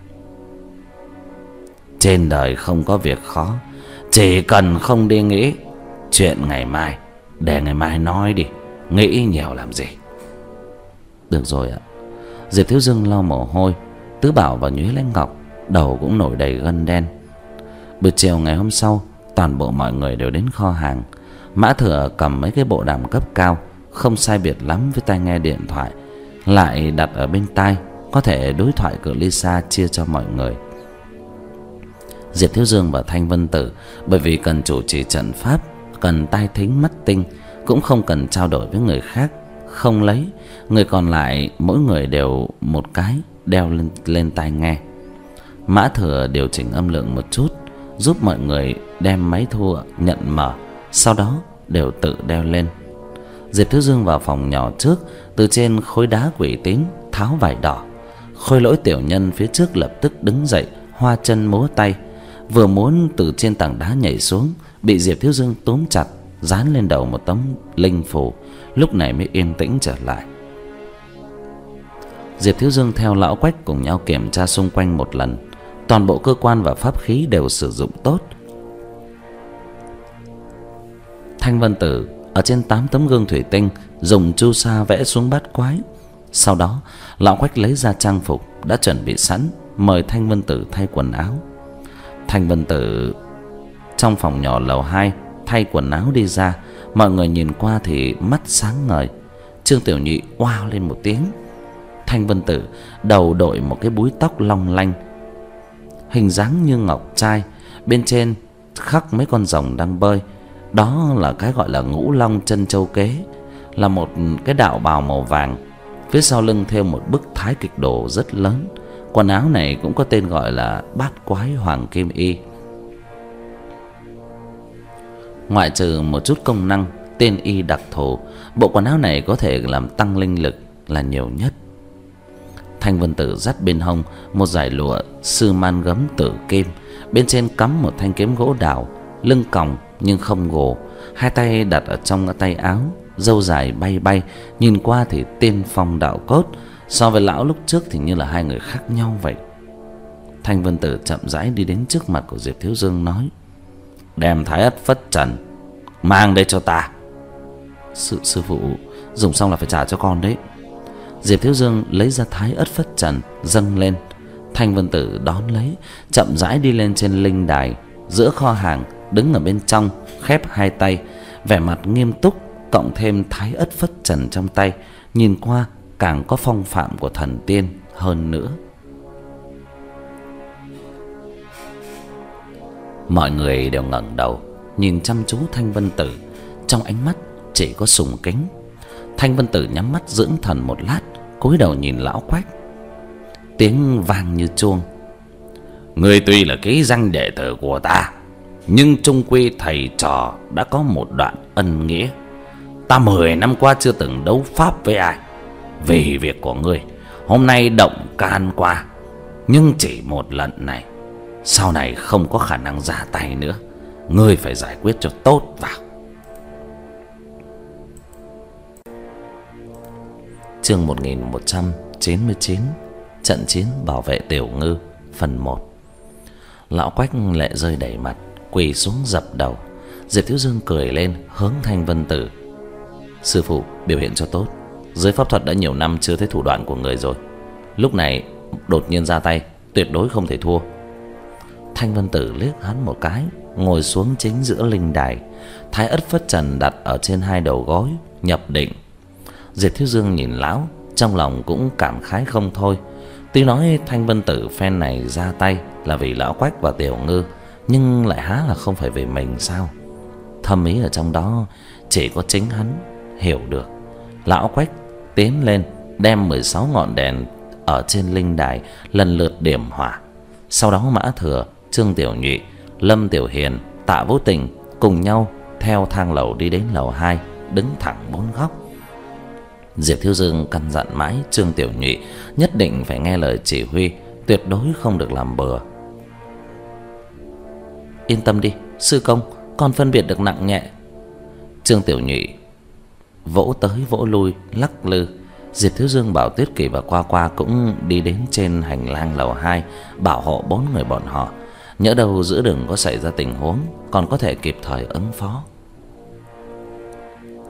[SPEAKER 1] Trên đời không có việc khó, chỉ cần không đi nghĩ. Chuyện ngày mai để ngày mai nói đi, nghĩ nhiều làm gì. Được rồi ạ. Diệp Thiếu Dương lau mồ hôi, Tứ Bảo và Nhuế Lãnh Ngọc đầu cũng nổi đầy gân đen. Buổi chiều ngày hôm sau, toàn bộ mọi người đều đến kho hàng. Mã Thừa cầm mấy cái bộ đàm cấp cao, không sai biệt lắm với tai nghe điện thoại, lại đặt ở bên tai, có thể đối thoại cự ly xa chia cho mọi người. Diệp Thiếu Dương và Thanh Vân Tử bởi vì cần chủ trì trận pháp, cần tai thính mắt tinh, cũng không cần trao đổi với người khác, không lấy. Người còn lại mỗi người đều một cái đeo lên, lên tai nghe. Mã Thừa điều chỉnh âm lượng một chút, giúp mọi người đem máy thu nhận mở, sau đó đều tự đeo lên. Diệp Thiếu Dương vào phòng nhỏ trước, từ trên khối đá quỷ tín tháo vải đỏ. Khôi Lỗi tiểu nhân phía trước lập tức đứng dậy, hoa chân múa tay, vừa muốn từ trên tảng đá nhảy xuống, bị Diệp Thiếu Dương túm chặt, dán lên đầu một tấm linh phù, lúc này mới yên tĩnh trở lại. Diệp Thiếu Dương theo Lão Quách cùng nhau kiểm tra xung quanh một lần, toàn bộ cơ quan và pháp khí đều sử dụng tốt. Thanh Vân Tử ở trên tám tấm gương thủy tinh dùng chu sa vẽ xuống bát quái. Sau đó Lão Quách lấy ra trang phục đã chuẩn bị sẵn, mời Thanh Vân Tử thay quần áo. Thanh Vân Tử trong phòng nhỏ lầu hai thay quần áo đi ra, mọi người nhìn qua thì mắt sáng ngời. Trương Tiểu Nhị oao lên một tiếng. Thanh Vân Tử đầu đội một cái búi tóc long lanh, hình dáng như ngọc trai, bên trên khắc mấy con rồng đang bơi. Đó là cái gọi là Ngũ Long Chân Châu Kế, là một cái đạo bào màu vàng, phía sau lưng thêu một bức thái cực đồ rất lớn. Quần áo này cũng có tên gọi là Bát Quái Hoàng Kim Y. Ngoại trừ một chút công năng tiên y đặc thù, bộ quần áo này có thể làm tăng linh lực là nhiều nhất. Thanh Vân Tử dắt bên hông một dải lụa sư man gấm tử kim, bên trên cắm một thanh kiếm gỗ đào, lưng còng nhưng không gồ, hai tay đặt ở trong cái tay áo, râu dài bay bay, nhìn qua thì tiên phong đạo cốt, so với lão lúc trước thì như là hai người khác nhau vậy. Thanh Vân Tử chậm rãi đi đến trước mặt của Diệp Thiếu Dương nói: "Đem Thái Ất Phất Trần mang đây cho ta." Sư sư phụ, dùng xong là phải trả cho con đấy. Diệp Thiếu Dương lấy ra Thái Ất Phất Trần dâng lên. Thanh Vân Tử đón lấy, chậm rãi đi lên trên linh đài giữa kho hàng, đứng ở bên trong, khép hai tay, vẻ mặt nghiêm túc, cộng thêm Thái Ất Phất Trần trong tay, nhìn qua càng có phong phạm của thần tiên hơn nữa. Mọi người đều ngẩng đầu nhìn chăm chú Thanh Vân Tử, trong ánh mắt chỉ có sùng kính. Thanh Vân Tử nhắm mắt dưỡng thần một lát, cúi đầu nhìn Lão Quách. Tiếng vang như chuông: "Ngươi tuy là ký danh đệ tử của ta, nhưng chung quy thầy trò đã có một đoạn ân nghĩa. Ta mười năm qua chưa từng đấu pháp với ai. Vì việc của ngươi, hôm nay động can qua, nhưng chỉ một lần này, sau này không có khả năng ra tay nữa. Ngươi phải giải quyết cho tốt vào." Chương một nghìn một trăm chín mươi chín, trận chiến bảo vệ Tiểu Ngư, phần một. Lão Quách lệ rơi đầy mặt, quỳ xuống dập đầu. Diệp Thiếu Dương cười lên hướng Thanh Vân Tử: "Sư phụ biểu hiện cho tốt, dưới pháp thuật đã nhiều năm chưa thấy thủ đoạn của người rồi, lúc này đột nhiên ra tay tuyệt đối không thể thua." Thanh Vân Tử liếc hắn một cái, ngồi xuống chính giữa linh đài, Thái Ất Phất Trần đặt ở trên hai đầu gối, nhập định. Diệp Thiếu Dương nhìn lão, trong lòng cũng cảm khái không thôi. Tuy nói Thanh Vân Tử phen này ra tay là vì Lão Quách và Tiểu Ngư, nhưng lại há là không phải vì mình sao? Thâm ý ở trong đó chỉ có chính hắn hiểu được. Lão Quách tiến lên, đem mười sáu ngọn đèn ở trên linh đài lần lượt điểm hỏa. Sau đó Mã Thừa, Trương Tiểu Nhị, Lâm Tiểu Hiền, Tạ Vô Tình cùng nhau theo thang lầu đi đến lầu hai, đứng thẳng bốn góc. Diệp Thiếu Dương căn dặn mãi Trương Tiểu Nhị nhất định phải nghe lời chỉ huy, tuyệt đối không được làm bừa. "Yên tâm đi, sư công, con phân biệt được nặng nhẹ." Trương Tiểu Nhị vỗ tới vỗ lui, lắc lư. Diệp Thiếu Dương bảo Tuyết Kỳ và Qua Qua cũng đi đến trên hành lang lầu hai, bảo hộ bốn người bọn họ, nhỡ đâu giữa đường có xảy ra tình huống còn có thể kịp thời ứng phó.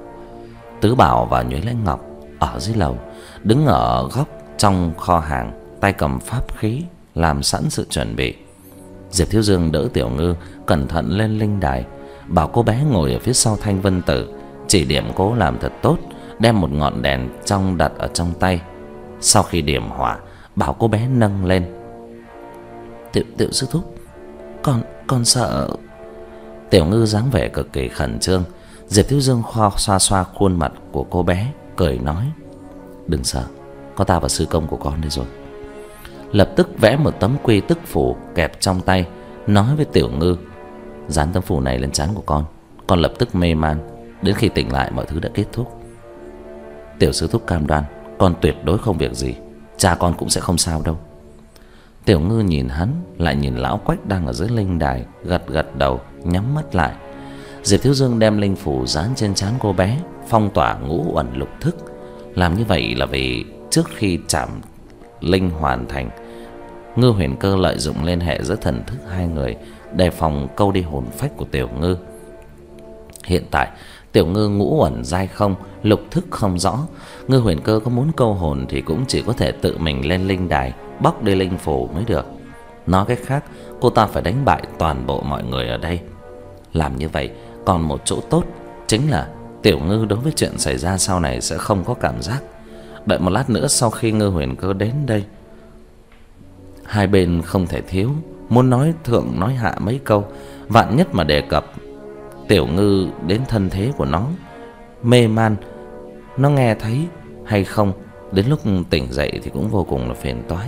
[SPEAKER 1] Tứ Bảo và Nhuế Lãnh Ngọc ở dưới lầu, đứng ở góc trong kho hàng, tay cầm pháp khí làm sẵn sự chuẩn bị. Diệp Thiếu Dương đỡ Tiểu Ngư cẩn thận lên linh đài, bảo cô bé ngồi ở phía sau Thanh Vân Tử, chỉ điểm cô làm thật tốt, đem một ngọn đèn trong đặt ở trong tay. Sau khi điểm hỏa, bảo cô bé nâng lên. Tiểu Tiểu sư thúc, con con sợ. Tiểu Ngư dáng vẻ cực kỳ khẩn trương. Diệp Thiếu Dương khoa xoa xoa khuôn mặt của cô bé, cười nói: đừng sợ, có ta và sư công của con đây rồi. Lập tức vẽ một tấm quy tức phù kẹp trong tay, nói với Tiểu Ngư: dán tấm phù này lên trán của con, con lập tức mê man, đến khi tỉnh lại mọi thứ đã kết thúc. Tiểu sư thúc cam đoan con tuyệt đối không việc gì, cha con cũng sẽ không sao đâu. Tiểu Ngư nhìn hắn, lại nhìn lão Quách đang ở dưới linh đài, gật gật đầu, nhắm mắt lại. Diệp Thiếu Dương đem linh phù dán trên trán cô bé, phong tỏa ngũ uẩn lục thức. Làm như vậy là vì trước khi chạm linh hoàn thành, Ngư Huyền Cơ lợi dụng liên hệ giữa thần thức hai người, đề phòng câu đi hồn phách của Tiểu Ngư. Hiện tại Tiểu Ngư ngũ uẩn giai không, lục thức không rõ. Ngư Huyền Cơ có muốn câu hồn thì cũng chỉ có thể tự mình lên linh đài, bóc đi linh phù mới được. Nói cách khác, cô ta phải đánh bại toàn bộ mọi người ở đây. Làm như vậy còn một chỗ tốt, chính là Tiểu Ngư đối với chuyện xảy ra sau này sẽ không có cảm giác. Đợi một lát nữa sau khi Ngư Huyền Cơ đến đây, hai bên không thể thiếu, muốn nói thượng nói hạ mấy câu. Vạn nhất mà đề cập Tiểu Ngư đến thân thế của nó, mê man, nó nghe thấy hay không, đến lúc tỉnh dậy thì cũng vô cùng là phiền toái.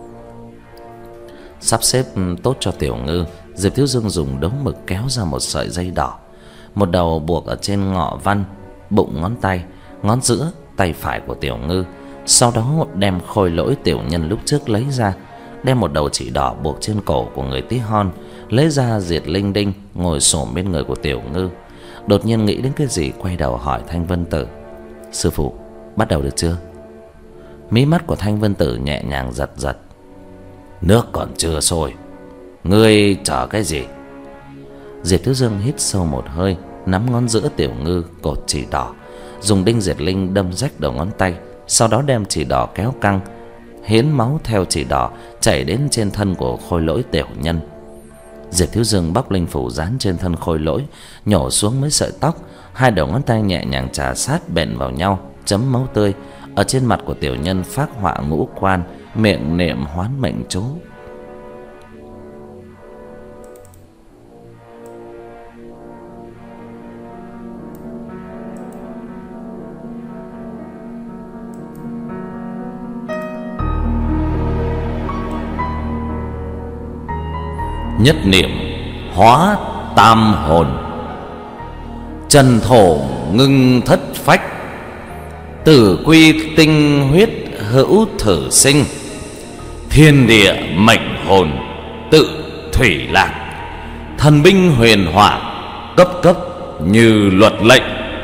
[SPEAKER 1] Sắp xếp tốt cho Tiểu Ngư, Diệp Thiếu Dương dùng đống mực kéo ra một sợi dây đỏ, một đầu buộc ở trên ngọ văn bụng ngón tay, ngón giữa tay phải của Tiểu Ngư. Sau đó đem khôi lỗi tiểu nhân lúc trước lấy ra, đem một đầu chỉ đỏ buộc trên cổ của người tí hon, lấy ra diệt linh đinh, ngồi xổm bên người của Tiểu Ngư. Đột nhiên nghĩ đến cái gì, quay đầu hỏi Thanh Vân Tử: sư phụ, bắt đầu được chưa? Mí mắt của Thanh Vân Tử nhẹ nhàng giật giật: nước còn chưa sôi, ngươi chờ cái gì? Diệp Thiếu Dương hít sâu một hơi, nắm ngón giữa Tiểu Ngư cột chỉ đỏ, dùng đinh diệt linh đâm rách đầu ngón tay, sau đó đem chỉ đỏ kéo căng, hiến máu theo chỉ đỏ chảy đến trên thân của khôi lỗi tiểu nhân. Diệp Thiếu Dương bóc linh phủ dán trên thân khôi lỗi, nhổ xuống mấy sợi tóc, hai đầu ngón tay nhẹ nhàng chà sát bện vào nhau, chấm máu tươi ở trên mặt của tiểu nhân, phác họa ngũ quan, miệng niệm hoán mệnh chú. Nhất niệm hóa tam hồn, trần thổ ngưng thất phách, tử quy tinh huyết hữu thử sinh, thiên địa mệnh hồn tự thủy lạc, thần binh huyền hỏa cấp cấp như luật lệnh.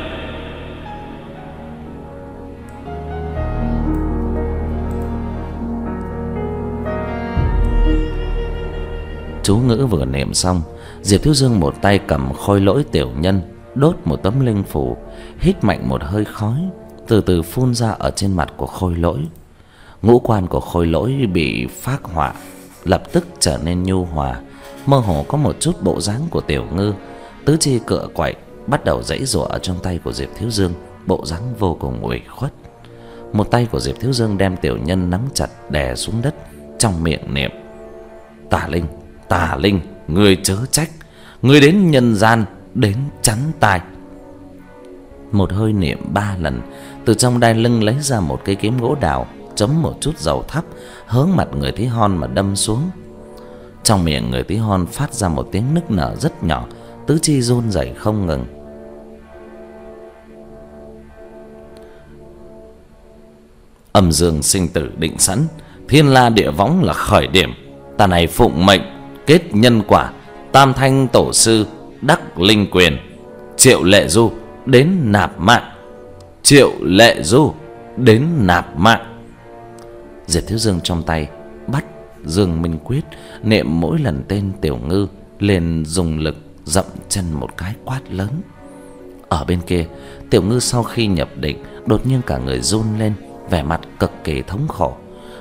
[SPEAKER 1] Chú ngữ vừa niệm xong, Diệp Thiếu Dương một tay cầm khôi lỗi tiểu nhân, đốt một tấm linh phù, hít mạnh một hơi khói, từ từ phun ra ở trên mặt của khôi lỗi. Ngũ quan của khôi lỗi bị phác họa lập tức trở nên nhu hòa, mơ hồ có một chút bộ dáng của Tiểu Ngư, tứ chi cựa quậy, bắt đầu giãy giụa ở trong tay của Diệp Thiếu Dương, bộ dáng vô cùng ủy khuất. Một tay của Diệp Thiếu Dương đem tiểu nhân nắm chặt đè xuống đất, trong miệng niệm: Tà Linh, Tà Linh, ngươi chớ trách, ngươi đến nhân gian đến chắn tai. Một hơi niệm ba lần, từ trong đai lưng lấy ra một cây kiếm gỗ đào, chấm một chút dầu thắp, hướng mặt người tí hon mà đâm xuống. Trong miệng người tí hon phát ra một tiếng nức nở rất nhỏ, tứ chi run rẩy không ngừng. Âm dương sinh tử định sẵn, thiên la địa võng là khởi điểm. Ta này phụng mệnh kết nhân quả, tam thanh tổ sư đắc linh quyền, Triệu Lệ Du đến nạp mạng, Triệu Lệ Du đến nạp mạng. Diệp Thiếu Dương trong tay bắt Dương Minh Quyết, niệm mỗi lần tên Tiểu Ngư, liền dùng lực dậm chân một cái quát lớn. Ở bên kia, Tiểu Ngư sau khi nhập định, đột nhiên cả người run lên, vẻ mặt cực kỳ thống khổ.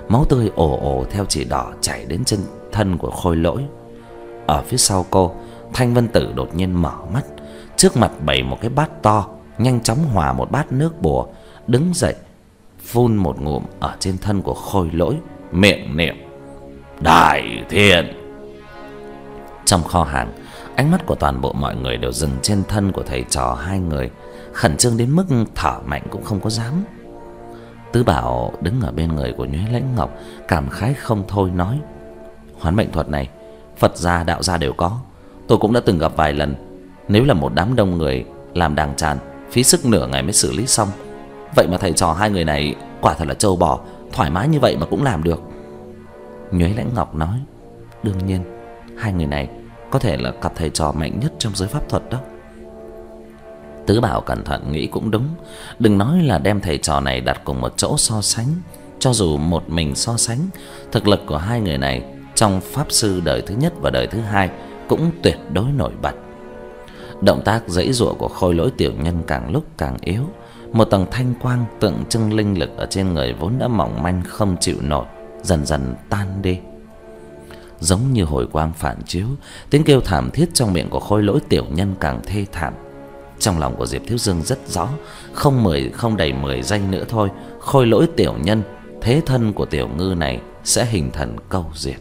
[SPEAKER 1] Máu tươi ồ ồ theo chỉ đỏ chảy đến chân thân của Khôi Lỗi. Ở phía sau cô, Thanh Vân Tử đột nhiên mở mắt. Trước mặt bày một cái bát to, nhanh chóng hòa một bát nước bùa, đứng dậy phun một ngụm ở trên thân của Khôi Lỗi, miệng niệm đại thiện. Trong kho hàng, ánh mắt của toàn bộ mọi người đều dừng trên thân của thầy trò hai người, khẩn trương đến mức thở mạnh cũng không có dám. Tứ Bảo đứng ở bên người của Nhuế Lãnh Ngọc, cảm khái không thôi nói: hoán mệnh thuật này Phật gia đạo gia đều có, tôi cũng đã từng gặp vài lần. Nếu là một đám đông người làm đàng tràn, phí sức nửa ngày mới xử lý xong. Vậy mà thầy trò hai người này quả thật là trâu bò, thoải mái như vậy mà cũng làm được. Nhuế Lãnh Ngọc nói: đương nhiên, hai người này có thể là cặp thầy trò mạnh nhất trong giới pháp thuật đó. Tứ Bảo cẩn thận nghĩ cũng đúng. Đừng nói là đem thầy trò này đặt cùng một chỗ so sánh, cho dù một mình so sánh, thực lực của hai người này trong pháp sư đời thứ nhất và đời thứ hai cũng tuyệt đối nổi bật. Động tác giãy giụa của Khôi Lỗi tiểu nhân càng lúc càng yếu. Một tầng thanh quang tượng trưng linh lực ở trên người vốn đã mỏng manh không chịu nổi dần dần tan đi. Giống như hồi quang phản chiếu, tiếng kêu thảm thiết trong miệng của Khôi Lỗi tiểu nhân càng thê thảm. Trong lòng của Diệp Thiếu Dương rất rõ, không mười không đầy mười giây nữa thôi, Khôi Lỗi tiểu nhân, thế thân của tiểu ngư này sẽ hình thần câu diệt.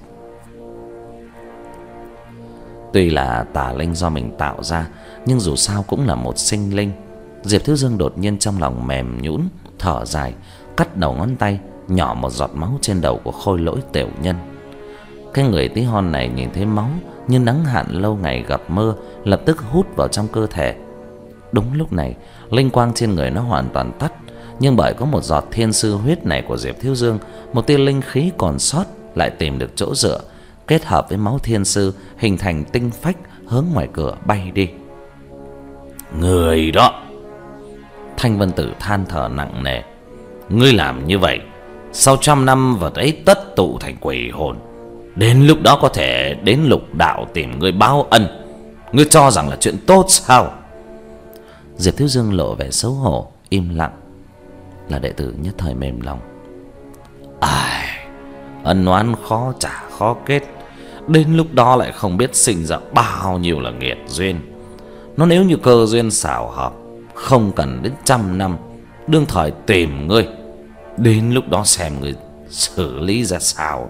[SPEAKER 1] Tuy là tà linh do mình tạo ra, nhưng dù sao cũng là một sinh linh. Diệp Thiếu Dương đột nhiên trong lòng mềm nhũn, thở dài, cắt đầu ngón tay, nhỏ một giọt máu trên đầu của Khôi Lỗi tiểu nhân. Cái người tí hon này nhìn thấy máu như nắng hạn lâu ngày gặp mưa, lập tức hút vào trong cơ thể. Đúng lúc này, linh quang trên người nó hoàn toàn tắt, nhưng bởi có một giọt thiên sư huyết này của Diệp Thiếu Dương, một tia linh khí còn sót lại tìm được chỗ dựa, kết hợp với máu thiên sư hình thành tinh phách hướng ngoài cửa bay đi. Người đó! Thanh Vân Tử than thở nặng nề: ngươi làm như vậy, sau trăm năm vật ấy tất tụ thành quỷ hồn. Đến lúc đó có thể đến lục đạo tìm ngươi báo ân. Ngươi cho rằng là chuyện tốt sao? Diệp Thiếu Dương lộ vẻ xấu hổ, im lặng. Là đệ tử nhất thời mềm lòng. Ai, ân oán khó trả khó kết, đến lúc đó lại không biết sinh ra bao nhiêu là nghiệt duyên. Nó nếu như cơ duyên xảo hợp, không cần đến trăm năm, đương thời tìm ngươi, đến lúc đó xem ngươi xử lý ra sao.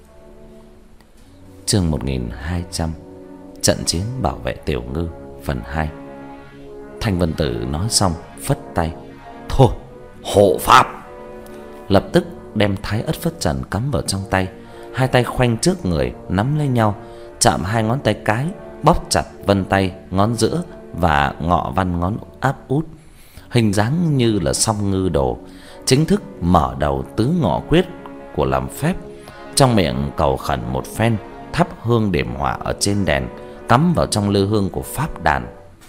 [SPEAKER 1] Chương một nghìn hai trăm, trận chiến bảo vệ tiểu ngư, phần hai. Thanh Vân Tử nói xong phất tay: thôi, hộ pháp. Lập tức đem Thái Ất Phất Trần cắm vào trong tay, hai tay khoanh trước người nắm lấy nhau, chạm hai ngón tay cái, bóp chặt vân tay ngón giữa và ngọ văn ngón áp út, hình dáng như là song ngư đồ, chính thức mở đầu tứ ngọ quyết của làm phép. Trong miệng cầu khẩn một phen, thắp hương điểm hỏa ở trên đèn, cắm vào trong lư hương của pháp đàn.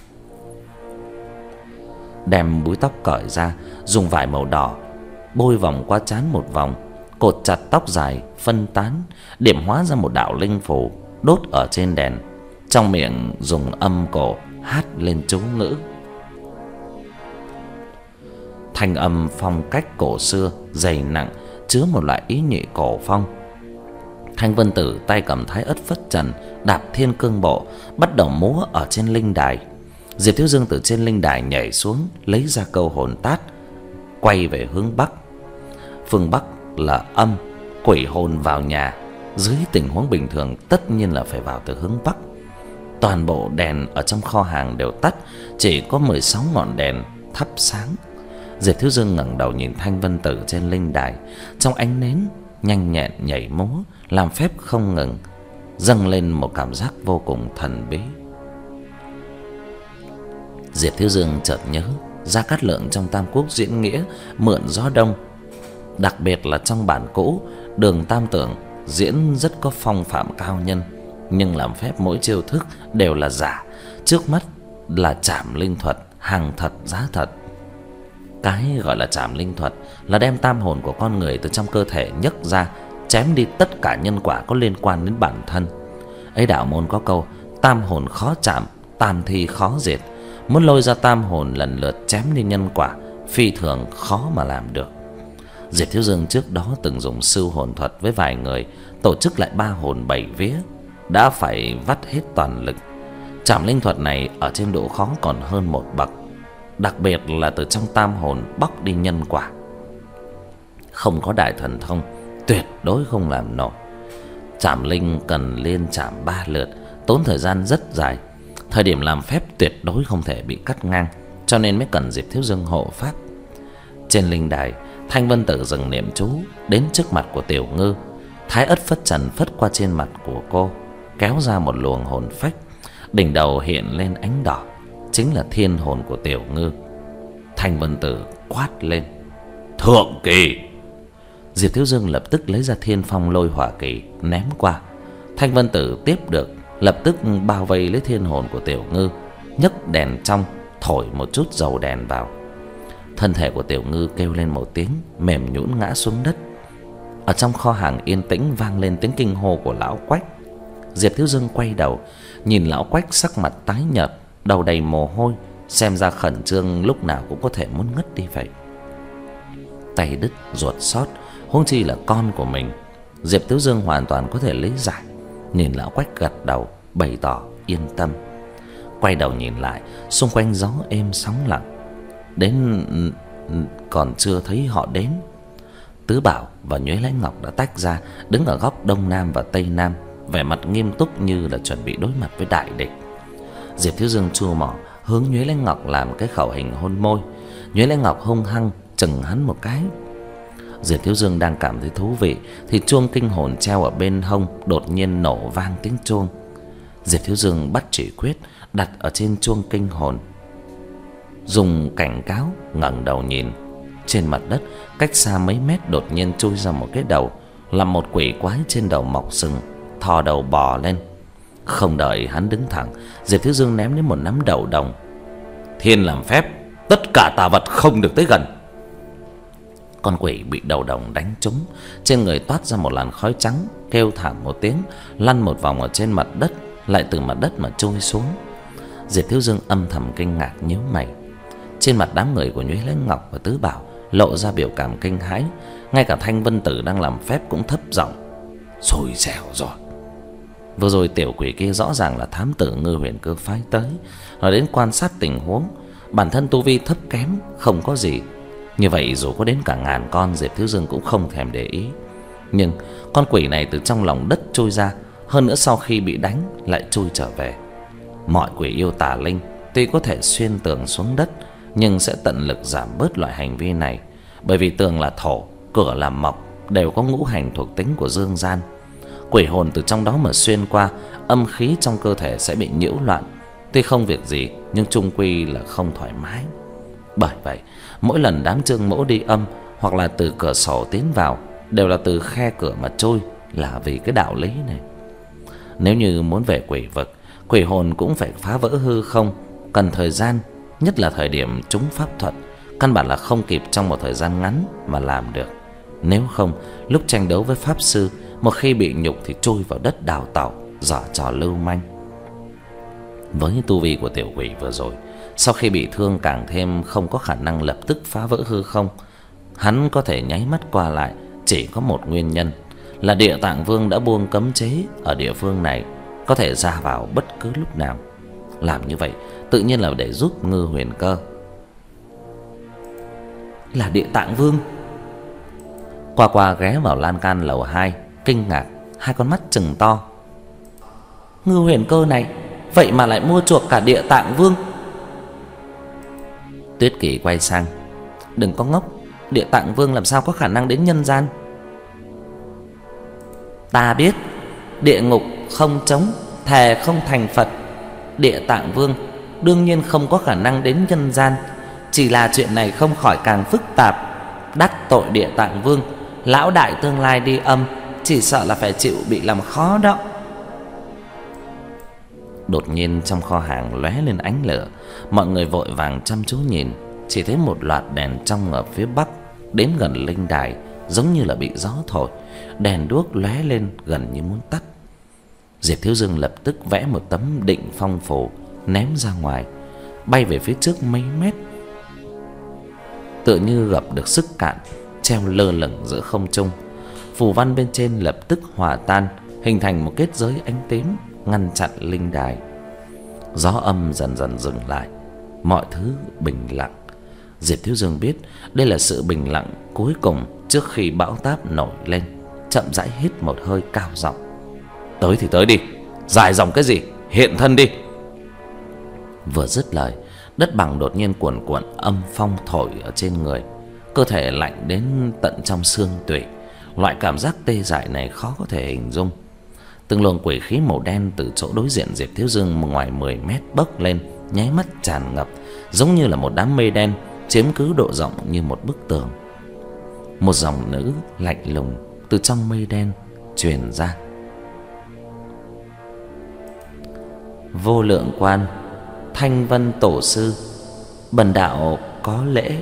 [SPEAKER 1] Đem búi tóc cởi ra, dùng vải màu đỏ bôi vòng qua trán một vòng, cột chặt tóc dài phân tán, điểm hóa ra một đạo linh phù đốt ở trên đèn. Trong miệng dùng âm cổ hát lên chú ngữ. Thanh âm phong cách cổ xưa dày nặng, chứa một loại ý nhị cổ phong. Thanh Vân Tử tay cầm Thái Ất Phất Trần, đạp thiên cương bộ, bắt đầu múa ở trên linh đài. Diệp Thiếu Dương từ trên linh đài nhảy xuống, lấy ra câu hồn tát, quay về hướng bắc. Phương bắc là âm, quỷ hồn vào nhà, dưới tình huống bình thường tất nhiên là phải vào từ hướng bắc. Toàn bộ đèn ở trong kho hàng đều tắt, chỉ có mười sáu ngọn đèn thắp sáng. Diệp Thiếu Dương ngẩng đầu nhìn Thanh Vân Tử trên linh đài, trong ánh nến nhanh nhẹn nhảy múa, làm phép không ngừng, dâng lên một cảm giác vô cùng thần bí. Diệp Thiếu Dương chợt nhớ Gia Cát Lượng trong Tam Quốc diễn nghĩa mượn gió đông, đặc biệt là trong bản cũ Đường Tam Tưởng diễn rất có phong phạm cao nhân, nhưng làm phép mỗi chiêu thức đều là giả, trước mắt là trảm linh thuật, hàng thật giá thật. Cái gọi là trảm linh thuật là đem tam hồn của con người từ trong cơ thể nhấc ra, chém đi tất cả nhân quả có liên quan đến bản thân. Ấy đạo môn có câu tam hồn khó chạm, tam thi khó diệt. Muốn lôi ra tam hồn lần lượt chém đi nhân quả, phi thường khó mà làm được. Diệp Thiếu Dương trước đó từng dùng sư hồn thuật với vài người tổ chức lại ba hồn bảy vía, đã phải vắt hết toàn lực. Trảm linh thuật này ở trên độ khó còn hơn một bậc, đặc biệt là từ trong tam hồn bóc đi nhân quả. Không có đại thần thông tuyệt đối không làm nổi. Trảm linh cần liên trảm ba lượt, tốn thời gian rất dài. Thời điểm làm phép tuyệt đối không thể bị cắt ngang, cho nên mới cần Diệp Thiếu Dương hộ pháp. Trên linh đài, Thanh Vân Tử dừng niệm chú đến trước mặt của Tiểu Ngư. Thái ất phất trần phất qua trên mặt của cô, kéo ra một luồng hồn phách. Đỉnh đầu hiện lên ánh đỏ, chính là thiên hồn của Tiểu Ngư. Thanh Vân Tử quát lên: "Thượng kỳ!" Diệp Thiếu Dương lập tức lấy ra Thiên Phong Lôi Hỏa Kỳ ném qua. Thanh Vân Tử tiếp được, lập tức bao vây lấy thiên hồn của Tiểu Ngư, nhấc đèn trong thổi một chút dầu đèn vào. Thân thể của Tiểu Ngư kêu lên một tiếng, mềm nhũn ngã xuống đất. Ở trong kho hàng yên tĩnh vang lên tiếng kinh hô của lão Quách. Diệp Thiếu Dương quay đầu, nhìn lão Quách sắc mặt tái nhợt, đầu đầy mồ hôi, xem ra khẩn trương lúc nào cũng có thể muốn ngất đi vậy. Tay đứt ruột xót, huống chi là con của mình. Diệp Thiếu Dương hoàn toàn có thể lý giải. Nhìn lão Quách gật đầu, bày tỏ yên tâm. Quay đầu nhìn lại, xung quanh gió êm sóng lặng. Đến còn chưa thấy họ đến. Tứ Bảo và Nhuế Lãnh Ngọc đã tách ra, đứng ở góc đông nam và tây nam, vẻ mặt nghiêm túc như là chuẩn bị đối mặt với đại địch. Diệp Thiếu Dương chua mỏ hướng Nhuế Lãnh Ngọc làm cái khẩu hình hôn môi. Nhuế Lãnh Ngọc hung hăng chừng hắn một cái. Diệp Thiếu Dương đang cảm thấy thú vị thì chuông kinh hồn treo ở bên hông đột nhiên nổ vang tiếng chuông. Diệp Thiếu Dương bắt chỉ quyết đặt ở trên chuông kinh hồn, dùng cảnh cáo ngẩng đầu nhìn. Trên mặt đất cách xa mấy mét đột nhiên chui ra một cái đầu, là một quỷ quái trên đầu mọc sừng, thò đầu bò lên. Không đợi hắn đứng thẳng, Diệp Thiếu Dương ném đến một nắm đậu đồng. "Thiên làm phép, tất cả tà vật không được tới gần." Con quỷ bị đầu đồng đánh trúng, trên người toát ra một làn khói trắng, kêu thảm một tiếng, lăn một vòng ở trên mặt đất, lại từ mặt đất mà trôi xuống. Diệp Thiếu Dương âm thầm kinh ngạc nhíu mày. Trên mặt đám người của Nhuế Lãnh Ngọc và Tứ Bảo lộ ra biểu cảm kinh hãi, ngay cả Thanh Vân Tử đang làm phép cũng thấp giọng: "Xui xẻo rồi." Vừa rồi tiểu quỷ kia rõ ràng là thám tử Ngư Huyền Cơ phái tới, nó đến quan sát tình huống. Bản thân tu vi thấp kém không có gì, như vậy dù có đến cả ngàn con, Diệp Thiếu Dương cũng không thèm để ý. Nhưng con quỷ này từ trong lòng đất trôi ra, hơn nữa sau khi bị đánh lại chui trở về. Mọi quỷ yêu tà linh tuy có thể xuyên tường xuống đất, nhưng sẽ tận lực giảm bớt loại hành vi này, bởi vì tường là thổ, cửa là mộc, đều có ngũ hành thuộc tính của dương gian. Quỷ hồn từ trong đó mà xuyên qua, âm khí trong cơ thể sẽ bị nhiễu loạn. Tuy không việc gì, nhưng chung quy là không thoải mái. Bởi vậy, mỗi lần đám Trương Mỗ đi âm hoặc là từ cửa sổ tiến vào, đều là từ khe cửa mà trôi, là vì cái đạo lý này. Nếu như muốn về quỷ vực, quỷ hồn cũng phải phá vỡ hư không, cần thời gian, nhất là thời điểm trúng pháp thuật, căn bản là không kịp trong một thời gian ngắn mà làm được. Nếu không, lúc tranh đấu với pháp sư, một khi bị nhục thì chui vào đất đào tẩu, giở trò lưu manh. Với tu vi của tiểu quỷ vừa rồi, sau khi bị thương càng thêm không có khả năng lập tức phá vỡ hư không. Hắn có thể nháy mắt qua lại chỉ có một nguyên nhân, là Địa Tạng Vương đã buông cấm chế ở địa phương này, có thể ra vào bất cứ lúc nào. Làm như vậy tự nhiên là để giúp Ngư Huyền Cơ. Là Địa Tạng Vương? Qua qua ghé vào lan can lầu hai, kinh ngạc, hai con mắt trừng to. Ngư Huyền Cơ này vậy mà lại mua chuộc cả Địa Tạng Vương. Tuyết Kỳ quay sang: "Đừng có ngốc, Địa Tạng Vương làm sao có khả năng đến nhân gian?" "Ta biết, địa ngục không trống, thề không thành Phật. Địa Tạng Vương đương nhiên không có khả năng đến nhân gian, chỉ là chuyện này không khỏi càng phức tạp. Đắc tội Địa Tạng Vương, lão đại tương lai đi âm chỉ sợ là phải chịu bị làm khó đó." Đột nhiên trong kho hàng lóe lên ánh lửa, mọi người vội vàng chăm chú nhìn, chỉ thấy một loạt đèn trong ở phía bắc đến gần linh đài, giống như là bị gió thổi, đèn đuốc lóe lên gần như muốn tắt. Diệp Thiếu Dương lập tức vẽ một tấm định phong phù ném ra ngoài, bay về phía trước mấy mét. Tựa như gặp được sức cạn, treo lơ lửng giữa không trung. Phù văn bên trên lập tức hòa tan, hình thành một kết giới ánh tím ngăn chặn linh đài. Gió âm dần dần dừng lại, mọi thứ bình lặng. Diệp Thiếu Dương biết đây là sự bình lặng cuối cùng trước khi bão táp nổi lên, chậm rãi hít một hơi cao giọng: "Tới thì tới đi, dài dòng cái gì, hiện thân đi." Vừa dứt lời, đất bằng đột nhiên cuồn cuộn âm phong thổi ở trên người, cơ thể lạnh đến tận trong xương tủy. Loại cảm giác tê dại này khó có thể hình dung. Từng luồng quỷ khí màu đen từ chỗ đối diện Diệp Thiếu Dương ngoài mười mét bốc lên, nháy mắt tràn ngập, giống như là một đám mây đen chiếm cứ độ rộng như một bức tường. Một dòng nữ lạnh lùng từ trong mây đen truyền ra: "Vô Lượng Quan, Thanh Vân Tổ sư, bần đạo có lễ."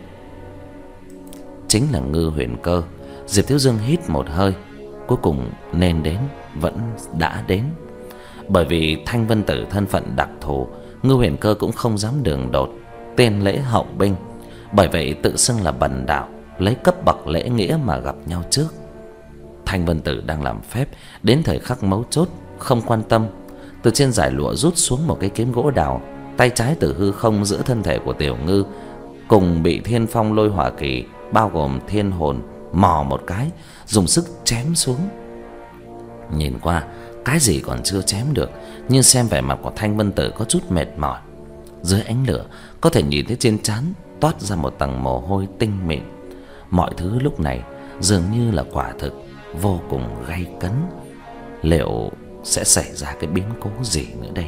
[SPEAKER 1] Chính là Ngư Huyền Cơ. Diệp Thiếu Dương hít một hơi, cuối cùng nên đến vẫn đã đến. Bởi vì Thanh Vân Tử thân phận đặc thù, Ngư Huyền Cơ cũng không dám đường đột, tên lễ hậu binh. Bởi vậy tự xưng là bần đạo, lấy cấp bậc lễ nghĩa mà gặp nhau trước. Thanh Vân Tử đang làm phép, đến thời khắc mấu chốt không quan tâm, từ trên giải lụa rút xuống một cái kiếm gỗ đào, tay trái từ hư không giữa thân thể của Tiểu Ngư cùng bị Thiên Phong Lôi Hỏa Kỳ bao gồm thiên hồn mò một cái, dùng sức chém xuống. Nhìn qua cái gì còn chưa chém được, nhưng xem vẻ mặt của Thanh Vân Tử có chút mệt mỏi. Dưới ánh lửa có thể nhìn thấy trên trán toát ra một tầng mồ hôi tinh mịn. Mọi thứ lúc này dường như là quả thực vô cùng gay cấn. Liệu sẽ xảy ra cái biến cố gì nữa đây?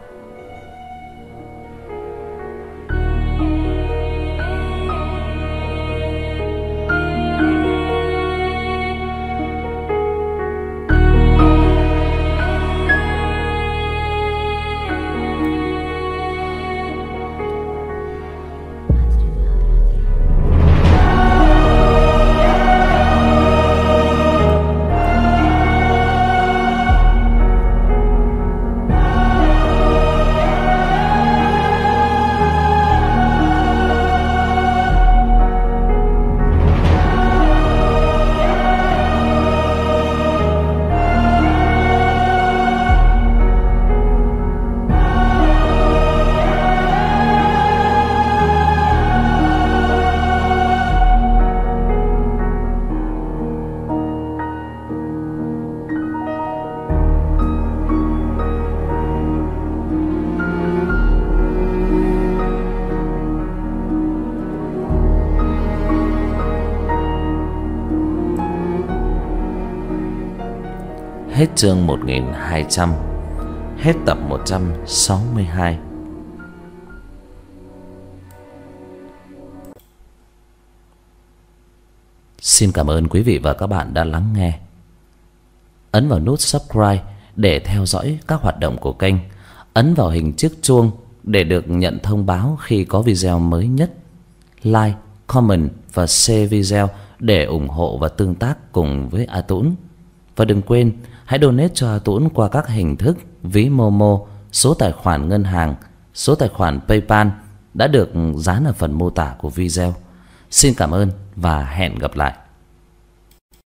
[SPEAKER 1] Hết chương một nghìn hai trăm. Hết tập một trăm sáu mươi hai. Xin cảm ơn quý vị và các bạn đã lắng nghe. Ấn vào nút subscribe để theo dõi các hoạt động của kênh. Ấn vào hình chiếc chuông để được nhận thông báo khi có video mới nhất. Like, comment và share video để ủng hộ và tương tác cùng với A Tũng. Và đừng quên hãy donate cho A Tũng qua các hình thức ví Momo, số tài khoản ngân hàng, số tài khoản PayPal đã được dán ở phần mô tả của video. Xin cảm ơn và hẹn gặp lại.